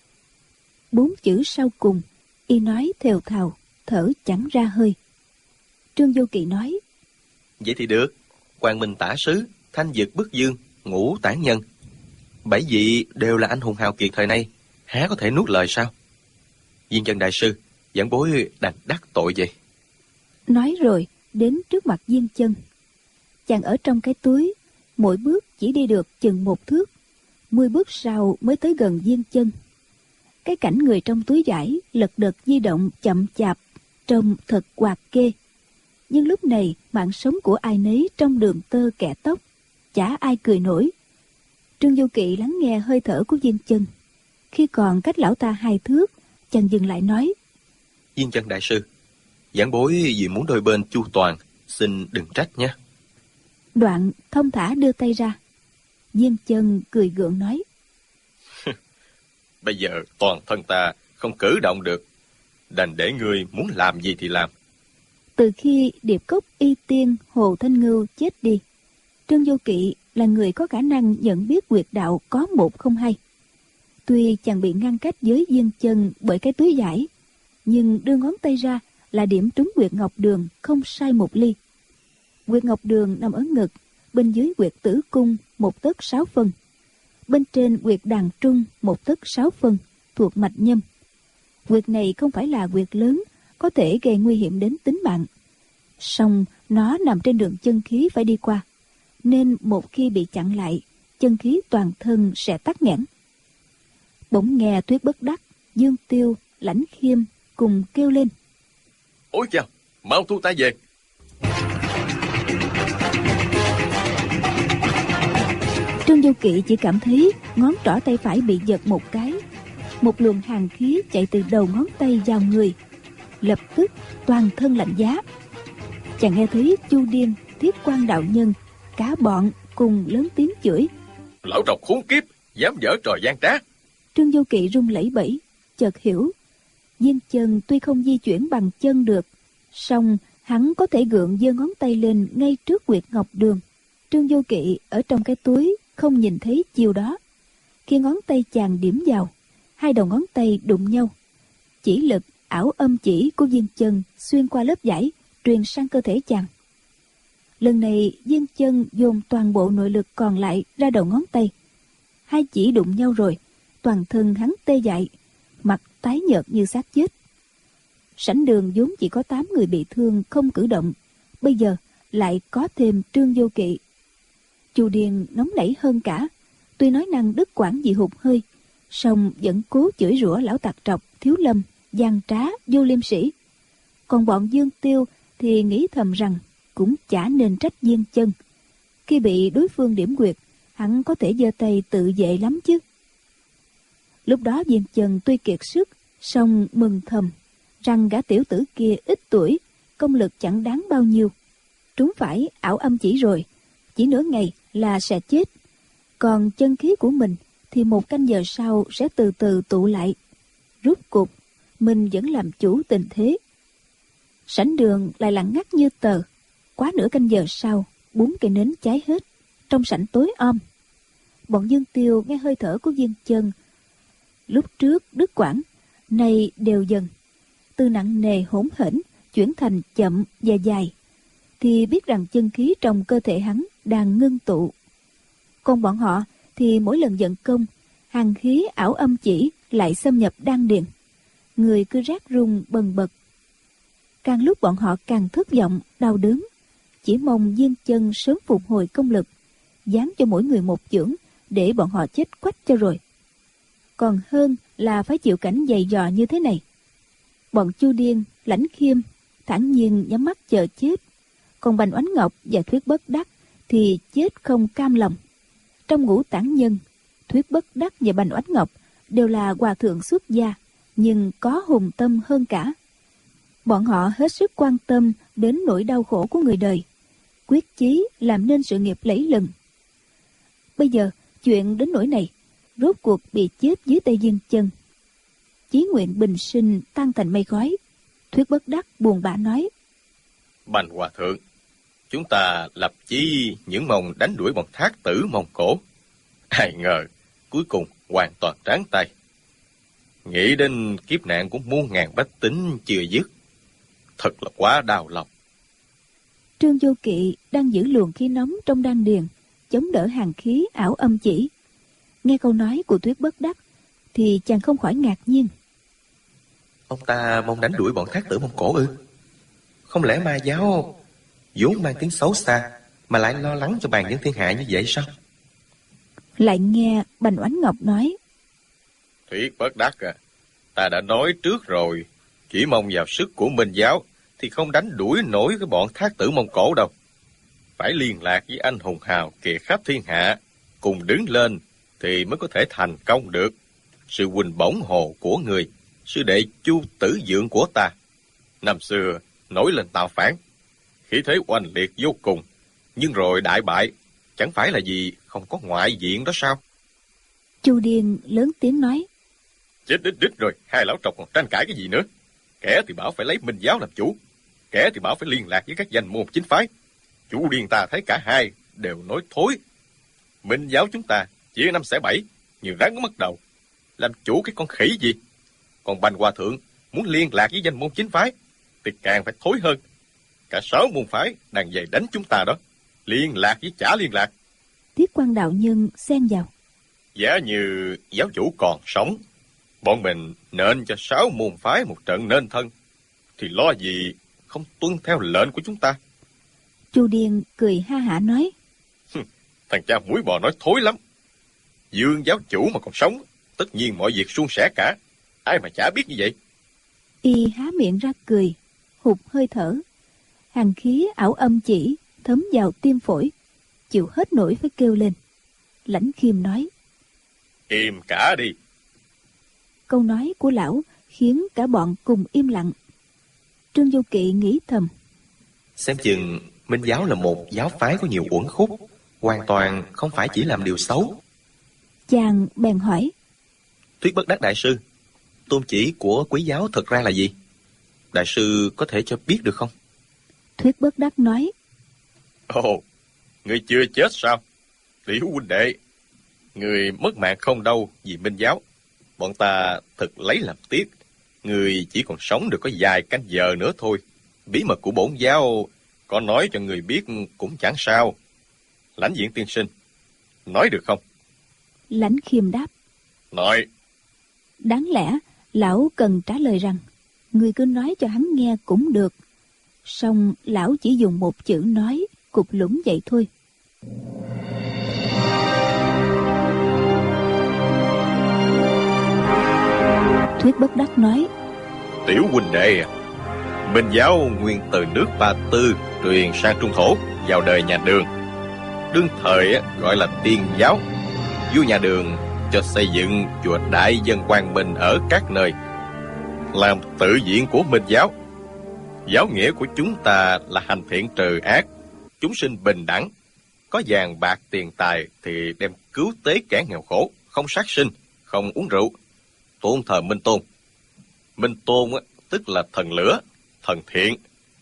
4 chữ sau cùng y nói thều thào, thở chẳng ra hơi. Trương Vô Kỵ nói, Vậy thì được. Quang Minh Tả Sứ, Thanh Dực Bức Dương, Ngũ Tản Nhân, 7 vị đều là anh hùng hào kiệt thời nay, há có thể nuốt lời sao? Diên Chân đại sư, giảng bối đành đắc tội vậy. nói rồi đến trước mặt Diên Chân. Chàng ở trong cái túi, mỗi bước chỉ đi được chừng 1 thước, 10 bước sau mới tới gần Diên Chân. Cái cảnh người trong túi vải lật đật di động chậm chạp, trông thật hoạt kê. Nhưng lúc này mạng sống của ai nấy trong đường tơ kẻ tóc, chả ai cười nổi. Trương Vô Kỵ lắng nghe hơi thở của Diên Chân. Khi còn cách lão ta 2 thước, chàng dừng lại nói, Diên Chân đại sư, giảng bối vì muốn đôi bên chu toàn, xin đừng trách nhé. Đoạn thông thả đưa tay ra. Diên Chân cười gượng nói, Bây giờ toàn thân ta không cử động được, đành để ngươi muốn làm gì thì làm. từ khi Điệp Cốc Y Tiên Hồ Thanh Ngưu chết đi, Trương Vô Kỵ là người có khả năng nhận biết huyệt đạo có 1 không 2. Tuy chàng bị ngăn cách với Diên Chân bởi cái túi vải, nhưng đưa ngón tay ra là điểm trúng huyệt ngọc đường không sai 1 ly. Huyệt ngọc đường nằm ở ngực, bên dưới huyệt tử cung 1 tấc 6 phân, bên trên huyệt đàn trung 1 tấc 6 phân, thuộc mạch nhâm. Huyệt này không phải là huyệt lớn, có thể gây nguy hiểm đến tính mạng. Song nó nằm trên đường chân khí phải đi qua, nên một khi bị chặn lại, chân khí toàn thân sẽ tắc nghẽn. Bỗng nghe Thuyết Bất Đắc, Dương Tiêu, Lãnh Khiêm cùng kêu lên: Ôi chao, mau thu tay về. Trương Du Kỵ chỉ cảm thấy ngón trỏ tay phải bị giật một cái, một luồng hàn khí chạy từ đầu ngón tay vào người, lập tức toàn thân lạnh giá. Chàng nghe thấy Chu Điên, Thiết Quan đạo nhân, cả bọn cùng lớn tiếng chửi: Lão trọc khốn kiếp, dám dở trò gian trá. Trương Du Kỵ run lẩy bẩy, chợt hiểu, Diên Chân tuy không di chuyển bằng chân được, song hắn có thể gượng giơ ngón tay lên ngay trước huyệt ngọc đường. Trương Du Kỵ ở trong cái túi không nhìn thấy chiều đó. Khi ngón tay chàng điểm vào, hai đầu ngón tay đụng nhau, chỉ lực ảo âm chỉ của Diên Chân xuyên qua lớp vải truyền sang cơ thể chàng. Lần này Diên Chân dồn toàn bộ nội lực còn lại ra đầu ngón tay. Hai chỉ đụng nhau rồi, toàn thân hắn tê dại, mặt tái nhợt như xác chết. Sảnh đường vốn chỉ có 8 người bị thương không cử động, bây giờ lại có thêm Trương Du Kỵ. Chu Điền nóng nảy hơn cả, tuy nói năng đứt quãng vì hụt hơi, song vẫn cố chửi rủa lão tặc trọc Thiếu Lâm, gian trá vô liêm sỉ. Còn bọn Dương Tiêu thì nghĩ thầm rằng cũng chả nên trách Diên Chân. Khi bị đối phương điểm quyệt, hắn có thể giơ tay tự vệ lắm chứ. Lúc đó Diên Chân tuy kiệt sức, song mừng thầm rằng gã tiểu tử kia ít tuổi, công lực chẳng đáng bao nhiêu. Trúng phải ảo âm chỉ rồi, chỉ nửa ngày là sẽ chết. Còn chân khí của mình thì 1 canh giờ sau sẽ từ từ tụ lại. Rốt cuộc mình vẫn làm chủ tình thế. Sảnh đường lại lặng ngắt như tờ. Quá nửa canh giờ sau, 4 cây nến cháy hết, trong sảnh tối om. Bọn Dương Tiêu nghe hơi thở của Diên Chân lúc trước đứt quãng, nay đều dần, từ nặng nề hỗn hển chuyển thành chậm và dài, thì biết rằng chân khí trong cơ thể hắn đang ngưng tụ. Còn bọn họ thì mỗi lần vận công, hàn khí ảo âm chỉ lại xâm nhập đan điền, người cứ rát run bần bật. Càng lúc bọn họ càng thất vọng, đau đớn, chỉ mong Diên Chân sớm phục hồi công lực, giáng cho mỗi người một chưởng để bọn họ chết quách cho rồi. Còn hơn là phải chịu cảnh dày dò như thế này. Bọn Chu Điên, Lãnh Khiêm thản nhiên nhắm mắt chờ chết. Còn Bành Oánh Ngọc và Thuyết Bất Đắc thì chết không cam lòng. Trong Ngũ Tản Nhân, Thuyết Bất Đắc và Bành Oánh Ngọc đều là hòa thượng xuất gia, nhưng có hùng tâm hơn cả. Bọn họ hết sức quan tâm đến nỗi đau khổ của người đời, quyết chí làm nên sự nghiệp lẫy lừng. Bây giờ chuyện đến nỗi này, rốt cuộc bị chết dưới tay Diên Chân. Chí nguyện bình sinh tan thành mây khói. Thuyết Bất Đắc buồn bã nói: Bành hòa thượng, chúng ta lập chí những mong đánh đuổi bọn Thác tử Mông Cổ. Ai ngờ cuối cùng hoàn toàn tráng tay. Nghĩ đến kiếp nạn của muôn ngàn bách tính chưa dứt, thật là quá đau lòng. Trương Du Kỵ đang giữ luồng khí nóng trong đan điền, chống đỡ hàn khí ảo âm chỉ. Nghe câu nói của Thuyết Bất Đắc thì chàng không khỏi ngạc nhiên. Ông ta mong đánh đuổi bọn Thác tử Mông Cổ ư? Không lẽ ma giáo vốn mang tiếng xấu xa mà lại lo lắng cho bàn dân thiên hạ như vậy sao? Lại nghe Bành Oánh Ngọc nói: Thuyết Bất Đắc à, ta đã nói trước rồi, chỉ mong vào sức của Minh giáo thì không đánh đuổi nổi cái bọn Thác tử Mông Cổ đâu. Phải liên lạc với anh hùng hào kiệt khắp thiên hạ, cùng đứng lên thì mới có thể thành công được. Sự huỳnh bổng hồ của người, sư đệ Chu Tử Dượng của ta, năm xưa nổi lên tạo phản, khí thế oanh liệt vô cùng, nhưng rồi đại bại, chẳng phải là gì không có ngoại diện đó sao? Chu Điên lớn tiếng nói: Chết đích rồi, hai lão trọc còn tranh cãi cái gì nữa? Kẻ thì bảo phải lấy Minh giáo làm chủ, kẻ thì bảo phải liên lạc với các danh môn chính phái. Chủ Điên ta thấy cả hai đều nói thối. Minh giáo chúng ta chia 5 xẻ 7, như rắn mất đầu, làm chủ cái con khỉ gì? Còn Bành hòa thượng muốn liên lạc với danh môn chính phái thì càng phải thối hơn. Cả 6 môn phái đang về đánh chúng ta đó, liên lạc với chả liên lạc. Thiết Quan đạo nhân xen vào: Giả như giáo chủ còn sống, bọn mình nên cho 6 môn phái một trận nên thân, thì lo gì không tuân theo lệnh của chúng ta. Chu Điên cười ha hả nói: Thằng cha mũi bò nói thối lắm. Dương giáo chủ mà còn sống tất nhiên mọi việc suôn sẻ cả. Ai mà chả biết như vậy. Y há miệng ra cười, hụt hơi thở. Hàn khí ảo âm chỉ thấm vào tim phổi, chịu hết nổi phải kêu lên. Lãnh Khiêm nói: Im cả đi. Câu nói của lão khiến cả bọn cùng im lặng. Trương Du Kỵ nghĩ thầm: Xem chừng Minh giáo là một giáo phái có nhiều uẩn khúc, hoàn toàn không phải chỉ làm điều xấu. Chàng bèn hỏi: Thuyết Bất Đắc đại sư, tôn chỉ của quý giáo thực ra là gì? Đại sư có thể cho biết được không? Thuyết Bất Đắc nói: Ồ, ngươi chưa chết sao? Tiểu huynh đệ, ngươi mất mạng không đâu vì Minh giáo. Bọn ta thật lấy làm tiếc. Ngươi chỉ còn sống được có vài canh giờ nữa thôi. Bí mật của bổn giáo có nói cho người biết cũng chẳng sao. Lãnh Diện tiên sinh, nói được không? Lãnh Khiêm đáp: Nói. Đáng lẽ lão cần trả lời rằng người cứ nói cho hắn nghe cũng được. Song lão chỉ dùng một chữ nói, cục lũng vậy thôi. Thuyết Bất Đắc nói: Tiểu huynh đệ, Minh giáo nguyên từ nước Ba Tư truyền sang Trung Thổ vào đời nhà Đường. Đương thời gọi là Tiên giáo. Vua nhà Đường cho xây dựng chùa Đại Dân Quang Minh ở các nơi, làm tự viện của Minh giáo. Giáo nghĩa của chúng ta là hành thiện trừ ác, chúng sinh bình đẳng. Có vàng bạc tiền tài thì đem cứu tế kẻ nghèo khổ, không sát sinh, không uống rượu. Tôn thờ Minh Tôn. Minh Tôn tức là thần lửa, thần thiện.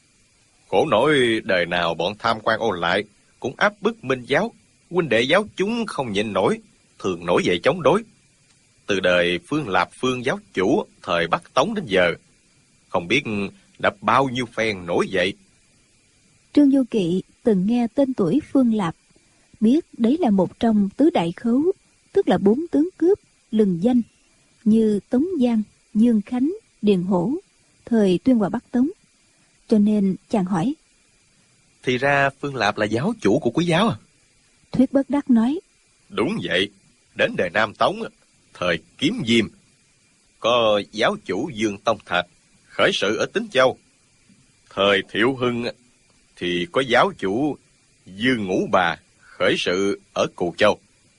Khổ nổi đời nào bọn tham quan ô lại cũng áp bức Minh giáo. Huynh đệ giáo chúng không nhịn nổi, thường nổi dậy chống đối. Từ đời Phương Lạp Phương giáo chủ thời Bắc Tống đến giờ, không biết đã bao nhiêu phen nổi dậy. Trương Du Kỵ từng nghe tên tuổi Phương Lạp, biết đấy là một trong tứ đại khấu, tức là 4 tướng cướp lừng danh như Tống Giang, Dương Khánh, Điền Hổ thời Tuyên Hòa Bắc Tống. Cho nên chàng hỏi: Thì ra Phương Lạp là giáo chủ của quý giáo à? Thuyết Bất Đắc nói: Đúng vậy. Đến đời Nam Tống, thời Kiếm Diêm, có giáo chủ Dương Tông Thạch khởi sự ở Tín Châu. Thời Thiệu Hưng thì có giáo chủ Dương Ngũ Bà khởi sự ở Cù Châu.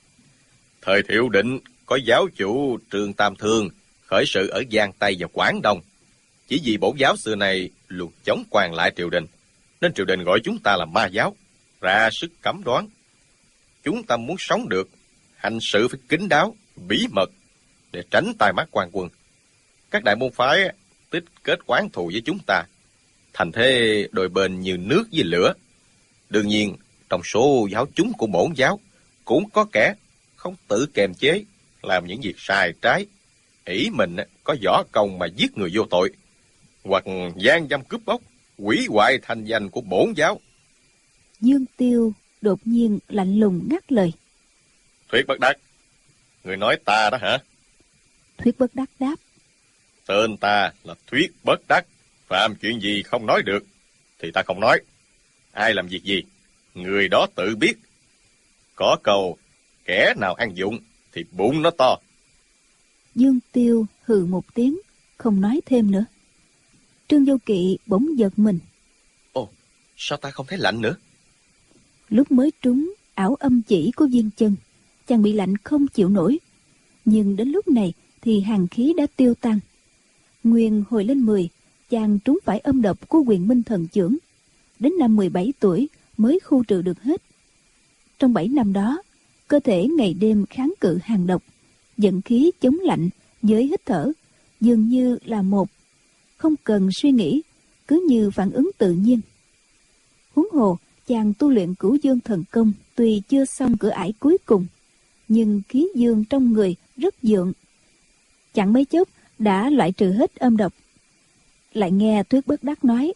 Thời Thiệu Định có giáo chủ Trương Tam Thương khởi sự ở Giang Tây và Quảng Đông. Chỉ vì bổn giáo xưa này luôn chống quan lại triều đình, nên triều đình gọi chúng ta là ma giáo, ra sức cấm đoán. Chúng ta muốn sống được, hành sự phải kín đáo, bí mật, để tránh tai mắt quan quân. Các đại môn phái tích kết oán thù với chúng ta, thành thế đôi bên như nước với lửa. Đương nhiên, trong số giáo chúng của bổn giáo cũng có kẻ không tự kềm chế, làm những việc sai trái, ỷ mình có võ công mà giết người vô tội, hoặc gian dâm cướp bóc, hủy hoại thanh danh của bổn giáo. Dương Tiêu đột nhiên lạnh lùng ngắt lời: Thuyết Bất Đắc, người nói ta đó hả? Thuyết Bất Đắc đáp: Tên ta là Thuyết Bất Đắc. Phạm chuyện gì không nói được thì ta không nói. Ai làm việc gì, người đó tự biết. Có câu, kẻ nào ăn dụng thì bụng nó to. Dương Tiêu hừ một tiếng, không nói thêm nữa. Trương Du Kỵ bỗng giật mình. Ồ, sao ta không thấy lạnh nữa? Lúc mới trúng ảo âm chỉ của viên chân, chàng bị lạnh không chịu nổi. Nhưng đến lúc này thì hàn khí đã tiêu tan. Nguyên hồi lên 10, chàng trúng phải âm độc của Quyền Minh Thần Chưởng. Đến năm 17 tuổi mới khu trừ được hết. Trong 7 năm đó, cơ thể ngày đêm kháng cự hàn độc, dẫn khí chống lạnh với hít thở, dường như là một, không cần suy nghĩ, cứ như phản ứng tự nhiên. Huống hồ, chàng tu luyện Cửu Dương Thần Công tuy chưa xong cửa ải cuối cùng, nhưng khí dương trong người rất vượng, chẳng mấy chốc đã loại trừ hết âm độc. Lại nghe Thuyết Bất Đắc nói: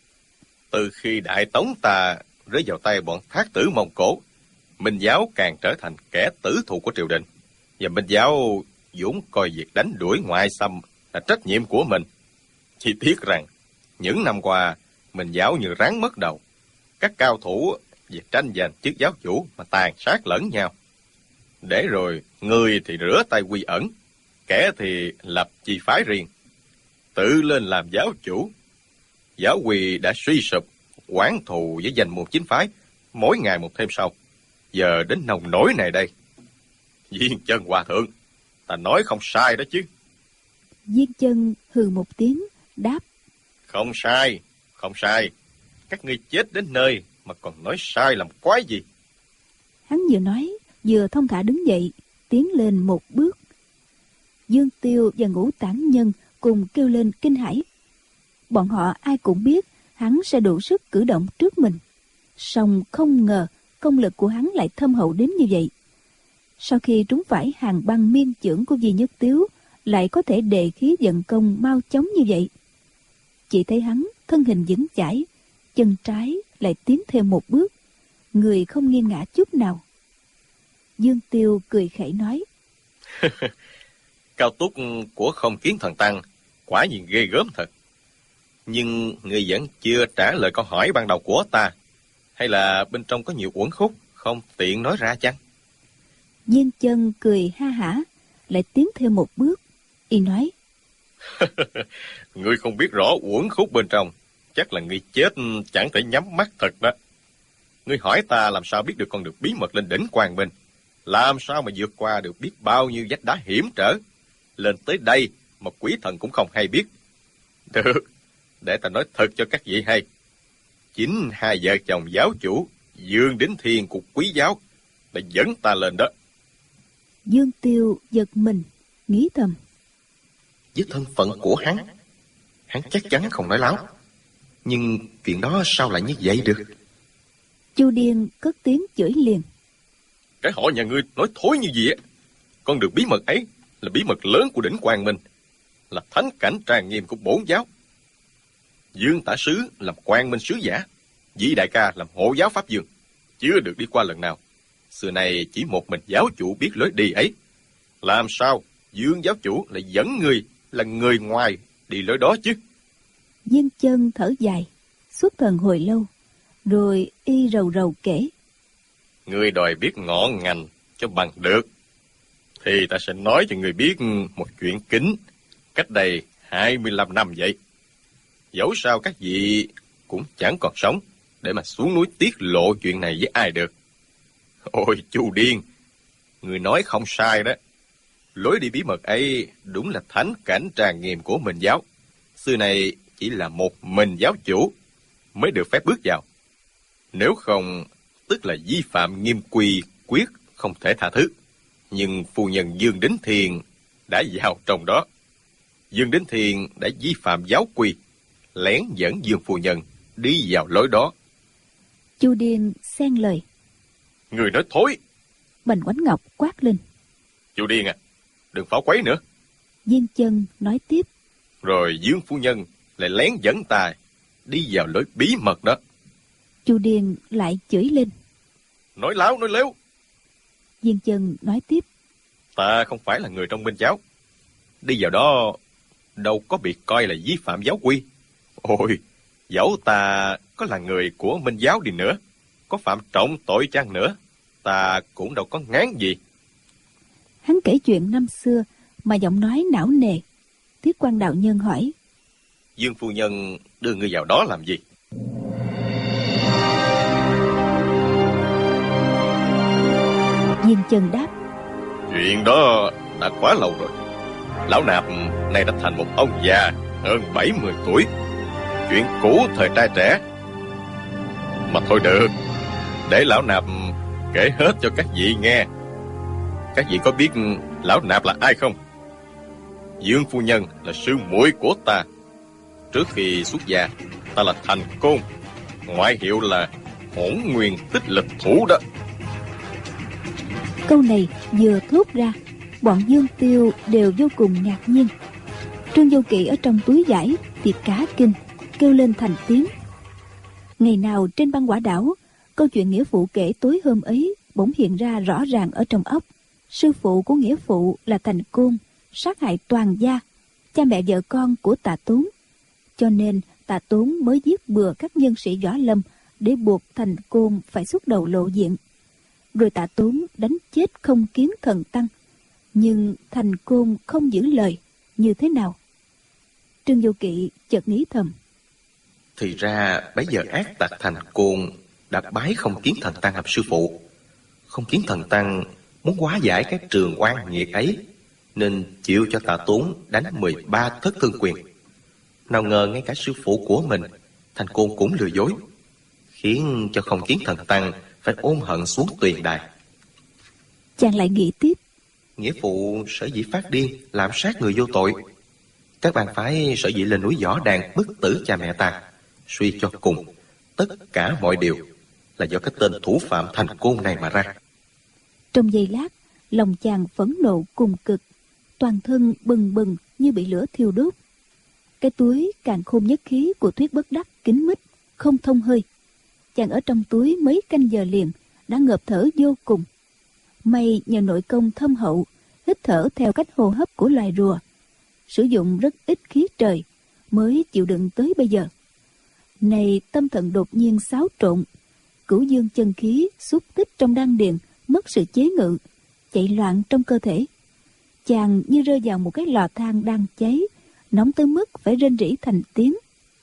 Từ khi Đại Tống ta rơi vào tay bọn Thác Tử Mông Cổ, Minh giáo càng trở thành kẻ tử thù của triều đình, và Minh giáo vốn coi việc đánh đuổi ngoại xâm là trách nhiệm của mình. Chỉ tiếc rằng những năm qua Minh giáo như rắn mất đầu. Các cao thủ vì tranh giành chức giáo chủ mà tàn sát lẫn nhau, để rồi người thì rửa tay quy ẩn, kẻ thì lập chi phái riêng, tự lên làm giáo chủ. Giáo quy đã suy sụp, oán thù với danh môn chính phái, mỗi ngày một thêm sâu. Giờ đến nông nỗi này đây. Viên Chân hòa thượng, ta nói không sai đó chứ. Viên Chân hừ một tiếng, đáp: Không sai, không sai. Các ngươi chết đến nơi mà còn nói sai làm quái gì. Hắn vừa nói, vừa thong thả đứng dậy, tiến lên một bước. Dương Tiêu và Ngũ Tản Nhân cùng kêu lên kinh hãi. Bọn họ ai cũng biết hắn sẽ đủ sức cử động trước mình, song không ngờ công lực của hắn lại thâm hậu đến như vậy. Sau khi trúng phải hàng băng miên chưởng của Duy Nhất Tiếu, lại có thể đề khí vận công mau chóng như vậy. Chỉ thấy hắn thân hình vững chãi, chân trái lại tiến thêm một bước, người không nghiêng ngã chút nào. Dương Tiêu cười khẩy nói: Cao túc của Không Kiến Thần Tăng quả nhiên ghê gớm thật. Nhưng ngươi vẫn chưa trả lời câu hỏi ban đầu của ta. Hay là bên trong có nhiều uẩn khúc, không tiện nói ra chăng? Viên Chân cười ha hả, lại tiến thêm một bước. Y nói: Ngươi không biết rõ uẩn khúc bên trong, chắc là ngươi chết chẳng thể nhắm mắt thật đó. Ngươi hỏi ta làm sao biết được con đường bí mật lên đỉnh Quang Minh, làm sao mà vượt qua được biết bao nhiêu vách đá hiểm trở, lên tới đây mà quỷ thần cũng không hay biết. Được, để ta nói thật cho các vị hay. Chính hai vợ chồng giáo chủ Dương Đính Thiên của Quý giáo đã dẫn ta lên đó. Dương Tiêu giật mình, nghĩ thầm: Với thân phận của hắn chắc chắn không nói láo. Nhưng chuyện đó sao lại như vậy được? Chu Điên cất tiếng chửi liền: Cái họ nhà ngươi nói thối như gì á? Con đường bí mật ấy là bí mật lớn của đỉnh Quang Minh, là thánh cảnh trang nghiêm của bổn giáo. Dương tả sứ làm Quang Minh sứ giả, Vĩ đại ca làm hộ giáo pháp dương, chưa được đi qua lần nào. Xưa này chỉ một mình giáo chủ biết lối đi ấy. Làm sao Dương giáo chủ lại dẫn người là người ngoài đi lối đó chứ? Viên Chân thở dài, xuất thần hồi lâu, rồi y rầu rầu kể: Người đòi biết ngọn ngành cho bằng được, thì ta sẽ nói cho người biết một chuyện kín cách đây 25 năm vậy. Dẫu sao các vị cũng chẳng còn sống để mà xuống núi tiết lộ chuyện này với ai được. Ôi Chu Điên, người nói không sai đó. Lối đi bí mật ấy đúng là thánh cảnh trang nghiêm của Minh giáo. Xưa này chỉ là một mình giáo chủ mới được phép bước vào. Nếu không, tức là vi phạm nghiêm quy, quyết không thể tha thứ. Nhưng phu nhân Dương Đính Thiên đã vào trong đó. Dương Đính Thiên đã vi phạm giáo quy, lén dẫn Dương phu nhân đi vào lối đó. Chu Điên xen lời: Người nói thối. Bành Oánh Ngọc quát lên: Chu Điên à, đừng phá quấy nữa. Viên Chân nói tiếp: Rồi Dương phu nhân lại lén dẫn ta đi vào lối bí mật đó. Chu Điên lại chửi lên: Nói láo nói lếu. Viên Chân nói tiếp: Ta không phải là người trong Minh giáo, đi vào đó đâu có bị coi là vi phạm giáo quy. Ôi, dẫu ta có là người của Minh giáo đi nữa, có phạm trọng tội chăng nữa, ta cũng đâu có ngán gì. Hắn kể chuyện năm xưa mà giọng nói não nề. Thiết Quan đạo nhân hỏi: Dương phu nhân đưa ngươi vào đó làm gì? Viên Chân đáp: Chuyện đó đã quá lâu rồi. Lão nạp nay đã thành một ông già hơn 70 tuổi. Chuyện cũ thời trai trẻ. Mà thôi được, để lão nạp kể hết cho các vị nghe. Các vị có biết lão nạp là ai không? Dương phu nhân là sư muội của ta. Trước khi xuất gia, ta là Thành Côn, ngoại hiệu là Hỗn Nguyên Tích Lực Thủ đó. Câu này vừa thốt ra, bọn Dương Tiêu đều vô cùng ngạc nhiên. Trương Vô Kỵ ở trong túi vải thì cá kinh, kêu lên thành tiếng. Ngày nào trên băng quả đảo, câu chuyện nghĩa phụ kể tối hôm ấy bỗng hiện ra rõ ràng ở trong óc. Sư phụ của nghĩa phụ là Thành Côn sát hại toàn gia, cha mẹ vợ con của Tạ Tốn, cho nên Tạ Tốn mới giết bừa các nhân sĩ võ lâm để buộc Thành Côn phải xuất đầu lộ diện. Rồi Tạ Tốn đánh chết Không Kiến Thần Tăng, Nhưng Thành Côn không giữ lời, như thế nào? Trương Vô Kỵ chợt nghĩ thầm. Thì ra bấy giờ ác tặc Thành Côn đã bái Không Kiến Thần Tăng làm sư phụ. Không Kiến Thần Tăng muốn hóa giải cái trường oan nghiệt ấy, nên chịu cho Tạ Tốn đánh 13 thất thương quyền. Nào ngờ ngay cả sư phụ của mình, Thành Côn cũng lừa dối, khiến cho Không Kiến Thần Tăng phải ôm hận xuống tuyền đài. Chàng lại nghĩ tiếp. Nghĩa phụ sở dĩ phát điên làm sát người vô tội. Các bạn phải sở dĩ lên núi Võ Đàn bức tử cha mẹ ta. Suy cho cùng, tất cả mọi điều là do cái tên thủ phạm Thành Côn này mà ra. Trong giây lát, lòng chàng phẫn nộ cùng cực, toàn thân bừng bừng như bị lửa thiêu đốt. Cái túi càn khôn nhất khí của Thuyết Bất Đắc kín mít, không thông hơi. Chàng ở trong túi mấy canh giờ liền, đã ngợp thở vô cùng. May nhờ nội công thâm hậu, hít thở theo cách hô hấp của loài rùa, sử dụng rất ít khí trời, mới chịu đựng tới bây giờ. Này tâm thần đột nhiên xáo trộn, cửu dương chân khí xúc tích trong đan điền mất sự chế ngự, chạy loạn trong cơ thể. Chàng như rơi vào một cái lò than đang cháy, nóng tới mức phải rên rỉ thành tiếng.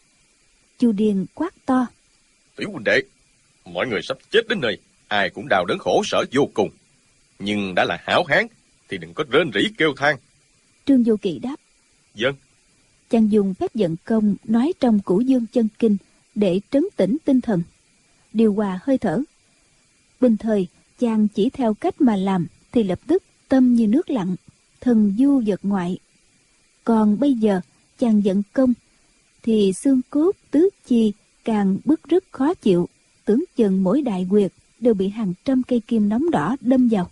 Chu Điền quát to. Tiểu huynh đệ, mọi người sắp chết đến nơi, ai cũng đau đớn khổ sở vô cùng. Nhưng đã là hảo hán thì đừng có rên rỉ kêu than. Trương Vô Kỵ đáp. Vâng. Chàng dùng phép vận công nói trong cửu dương chân kinh để trấn tĩnh tinh thần, điều hòa hơi thở. Bình thời chàng chỉ theo cách mà làm thì lập tức tâm như nước lặng, thần du vật ngoại. Còn bây giờ chàng vận công thì xương cốt tứ chi càng bứt rứt khó chịu, tưởng chừng mỗi đại huyệt đều bị hàng trăm cây kim nóng đỏ đâm vào.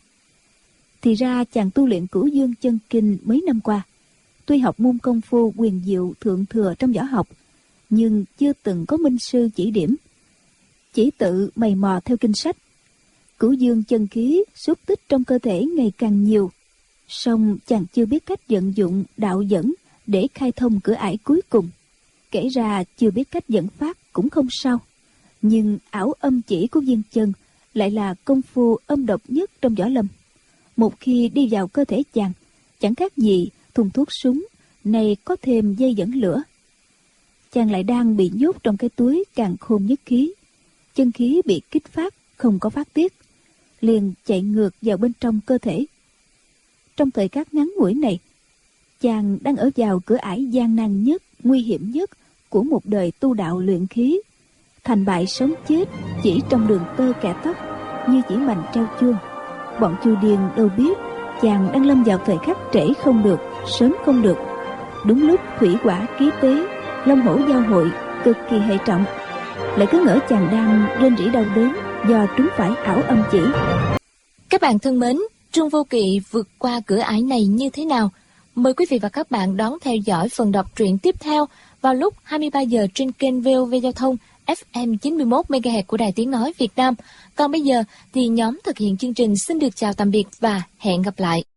Thì ra chàng tu luyện cửu dương chân kinh mấy năm qua, tuy học môn công phu quyền diệu thượng thừa trong võ học, nhưng chưa từng có minh sư chỉ điểm, chỉ tự mày mò theo kinh sách. Cửu dương chân khí xúc tích trong cơ thể ngày càng nhiều, song chàng chưa biết cách vận dụng đạo dẫn để khai thông cửa ải cuối cùng. Kể ra chưa biết cách dẫn phát cũng không sao, nhưng ảo âm chỉ của viên chân lại là công phu âm độc nhất trong võ lâm. Một khi đi vào cơ thể chàng, chẳng khác gì thùng thuốc súng, này có thêm dây dẫn lửa. Chàng lại đang bị nhốt trong cái túi càn khôn nhất khí, chân khí bị kích phát không có phát tiết, liền chạy ngược vào bên trong cơ thể. Trong thời khắc ngắn ngủi này, chàng đang ở vào cửa ải gian nan nhất, nguy hiểm nhất của một đời tu đạo luyện khí, thành bại sống chết chỉ trong đường tơ kẻ tóc, như chỉ mành treo chuông. Bọn Chu Điền đâu biết chàng đang lâm vào thời khắc trễ không được, sớm không được. Đúng lúc thủy hỏa ký tế, long hổ giao hội cực kỳ hệ trọng, lại cứ ngỡ chàng đang rên rỉ đau đớn do trúng phải ảo âm chỉ. Các bạn thân mến, Trương Vô Kỵ vượt qua cửa ải này như thế nào? Mời quý vị và các bạn đón theo dõi phần đọc truyện tiếp theo vào lúc 23 giờ trên kênh VOV Giao thông FM 91 MHz của Đài Tiếng nói Việt Nam. Còn bây giờ thì nhóm thực hiện chương trình xin được chào tạm biệt và hẹn gặp lại.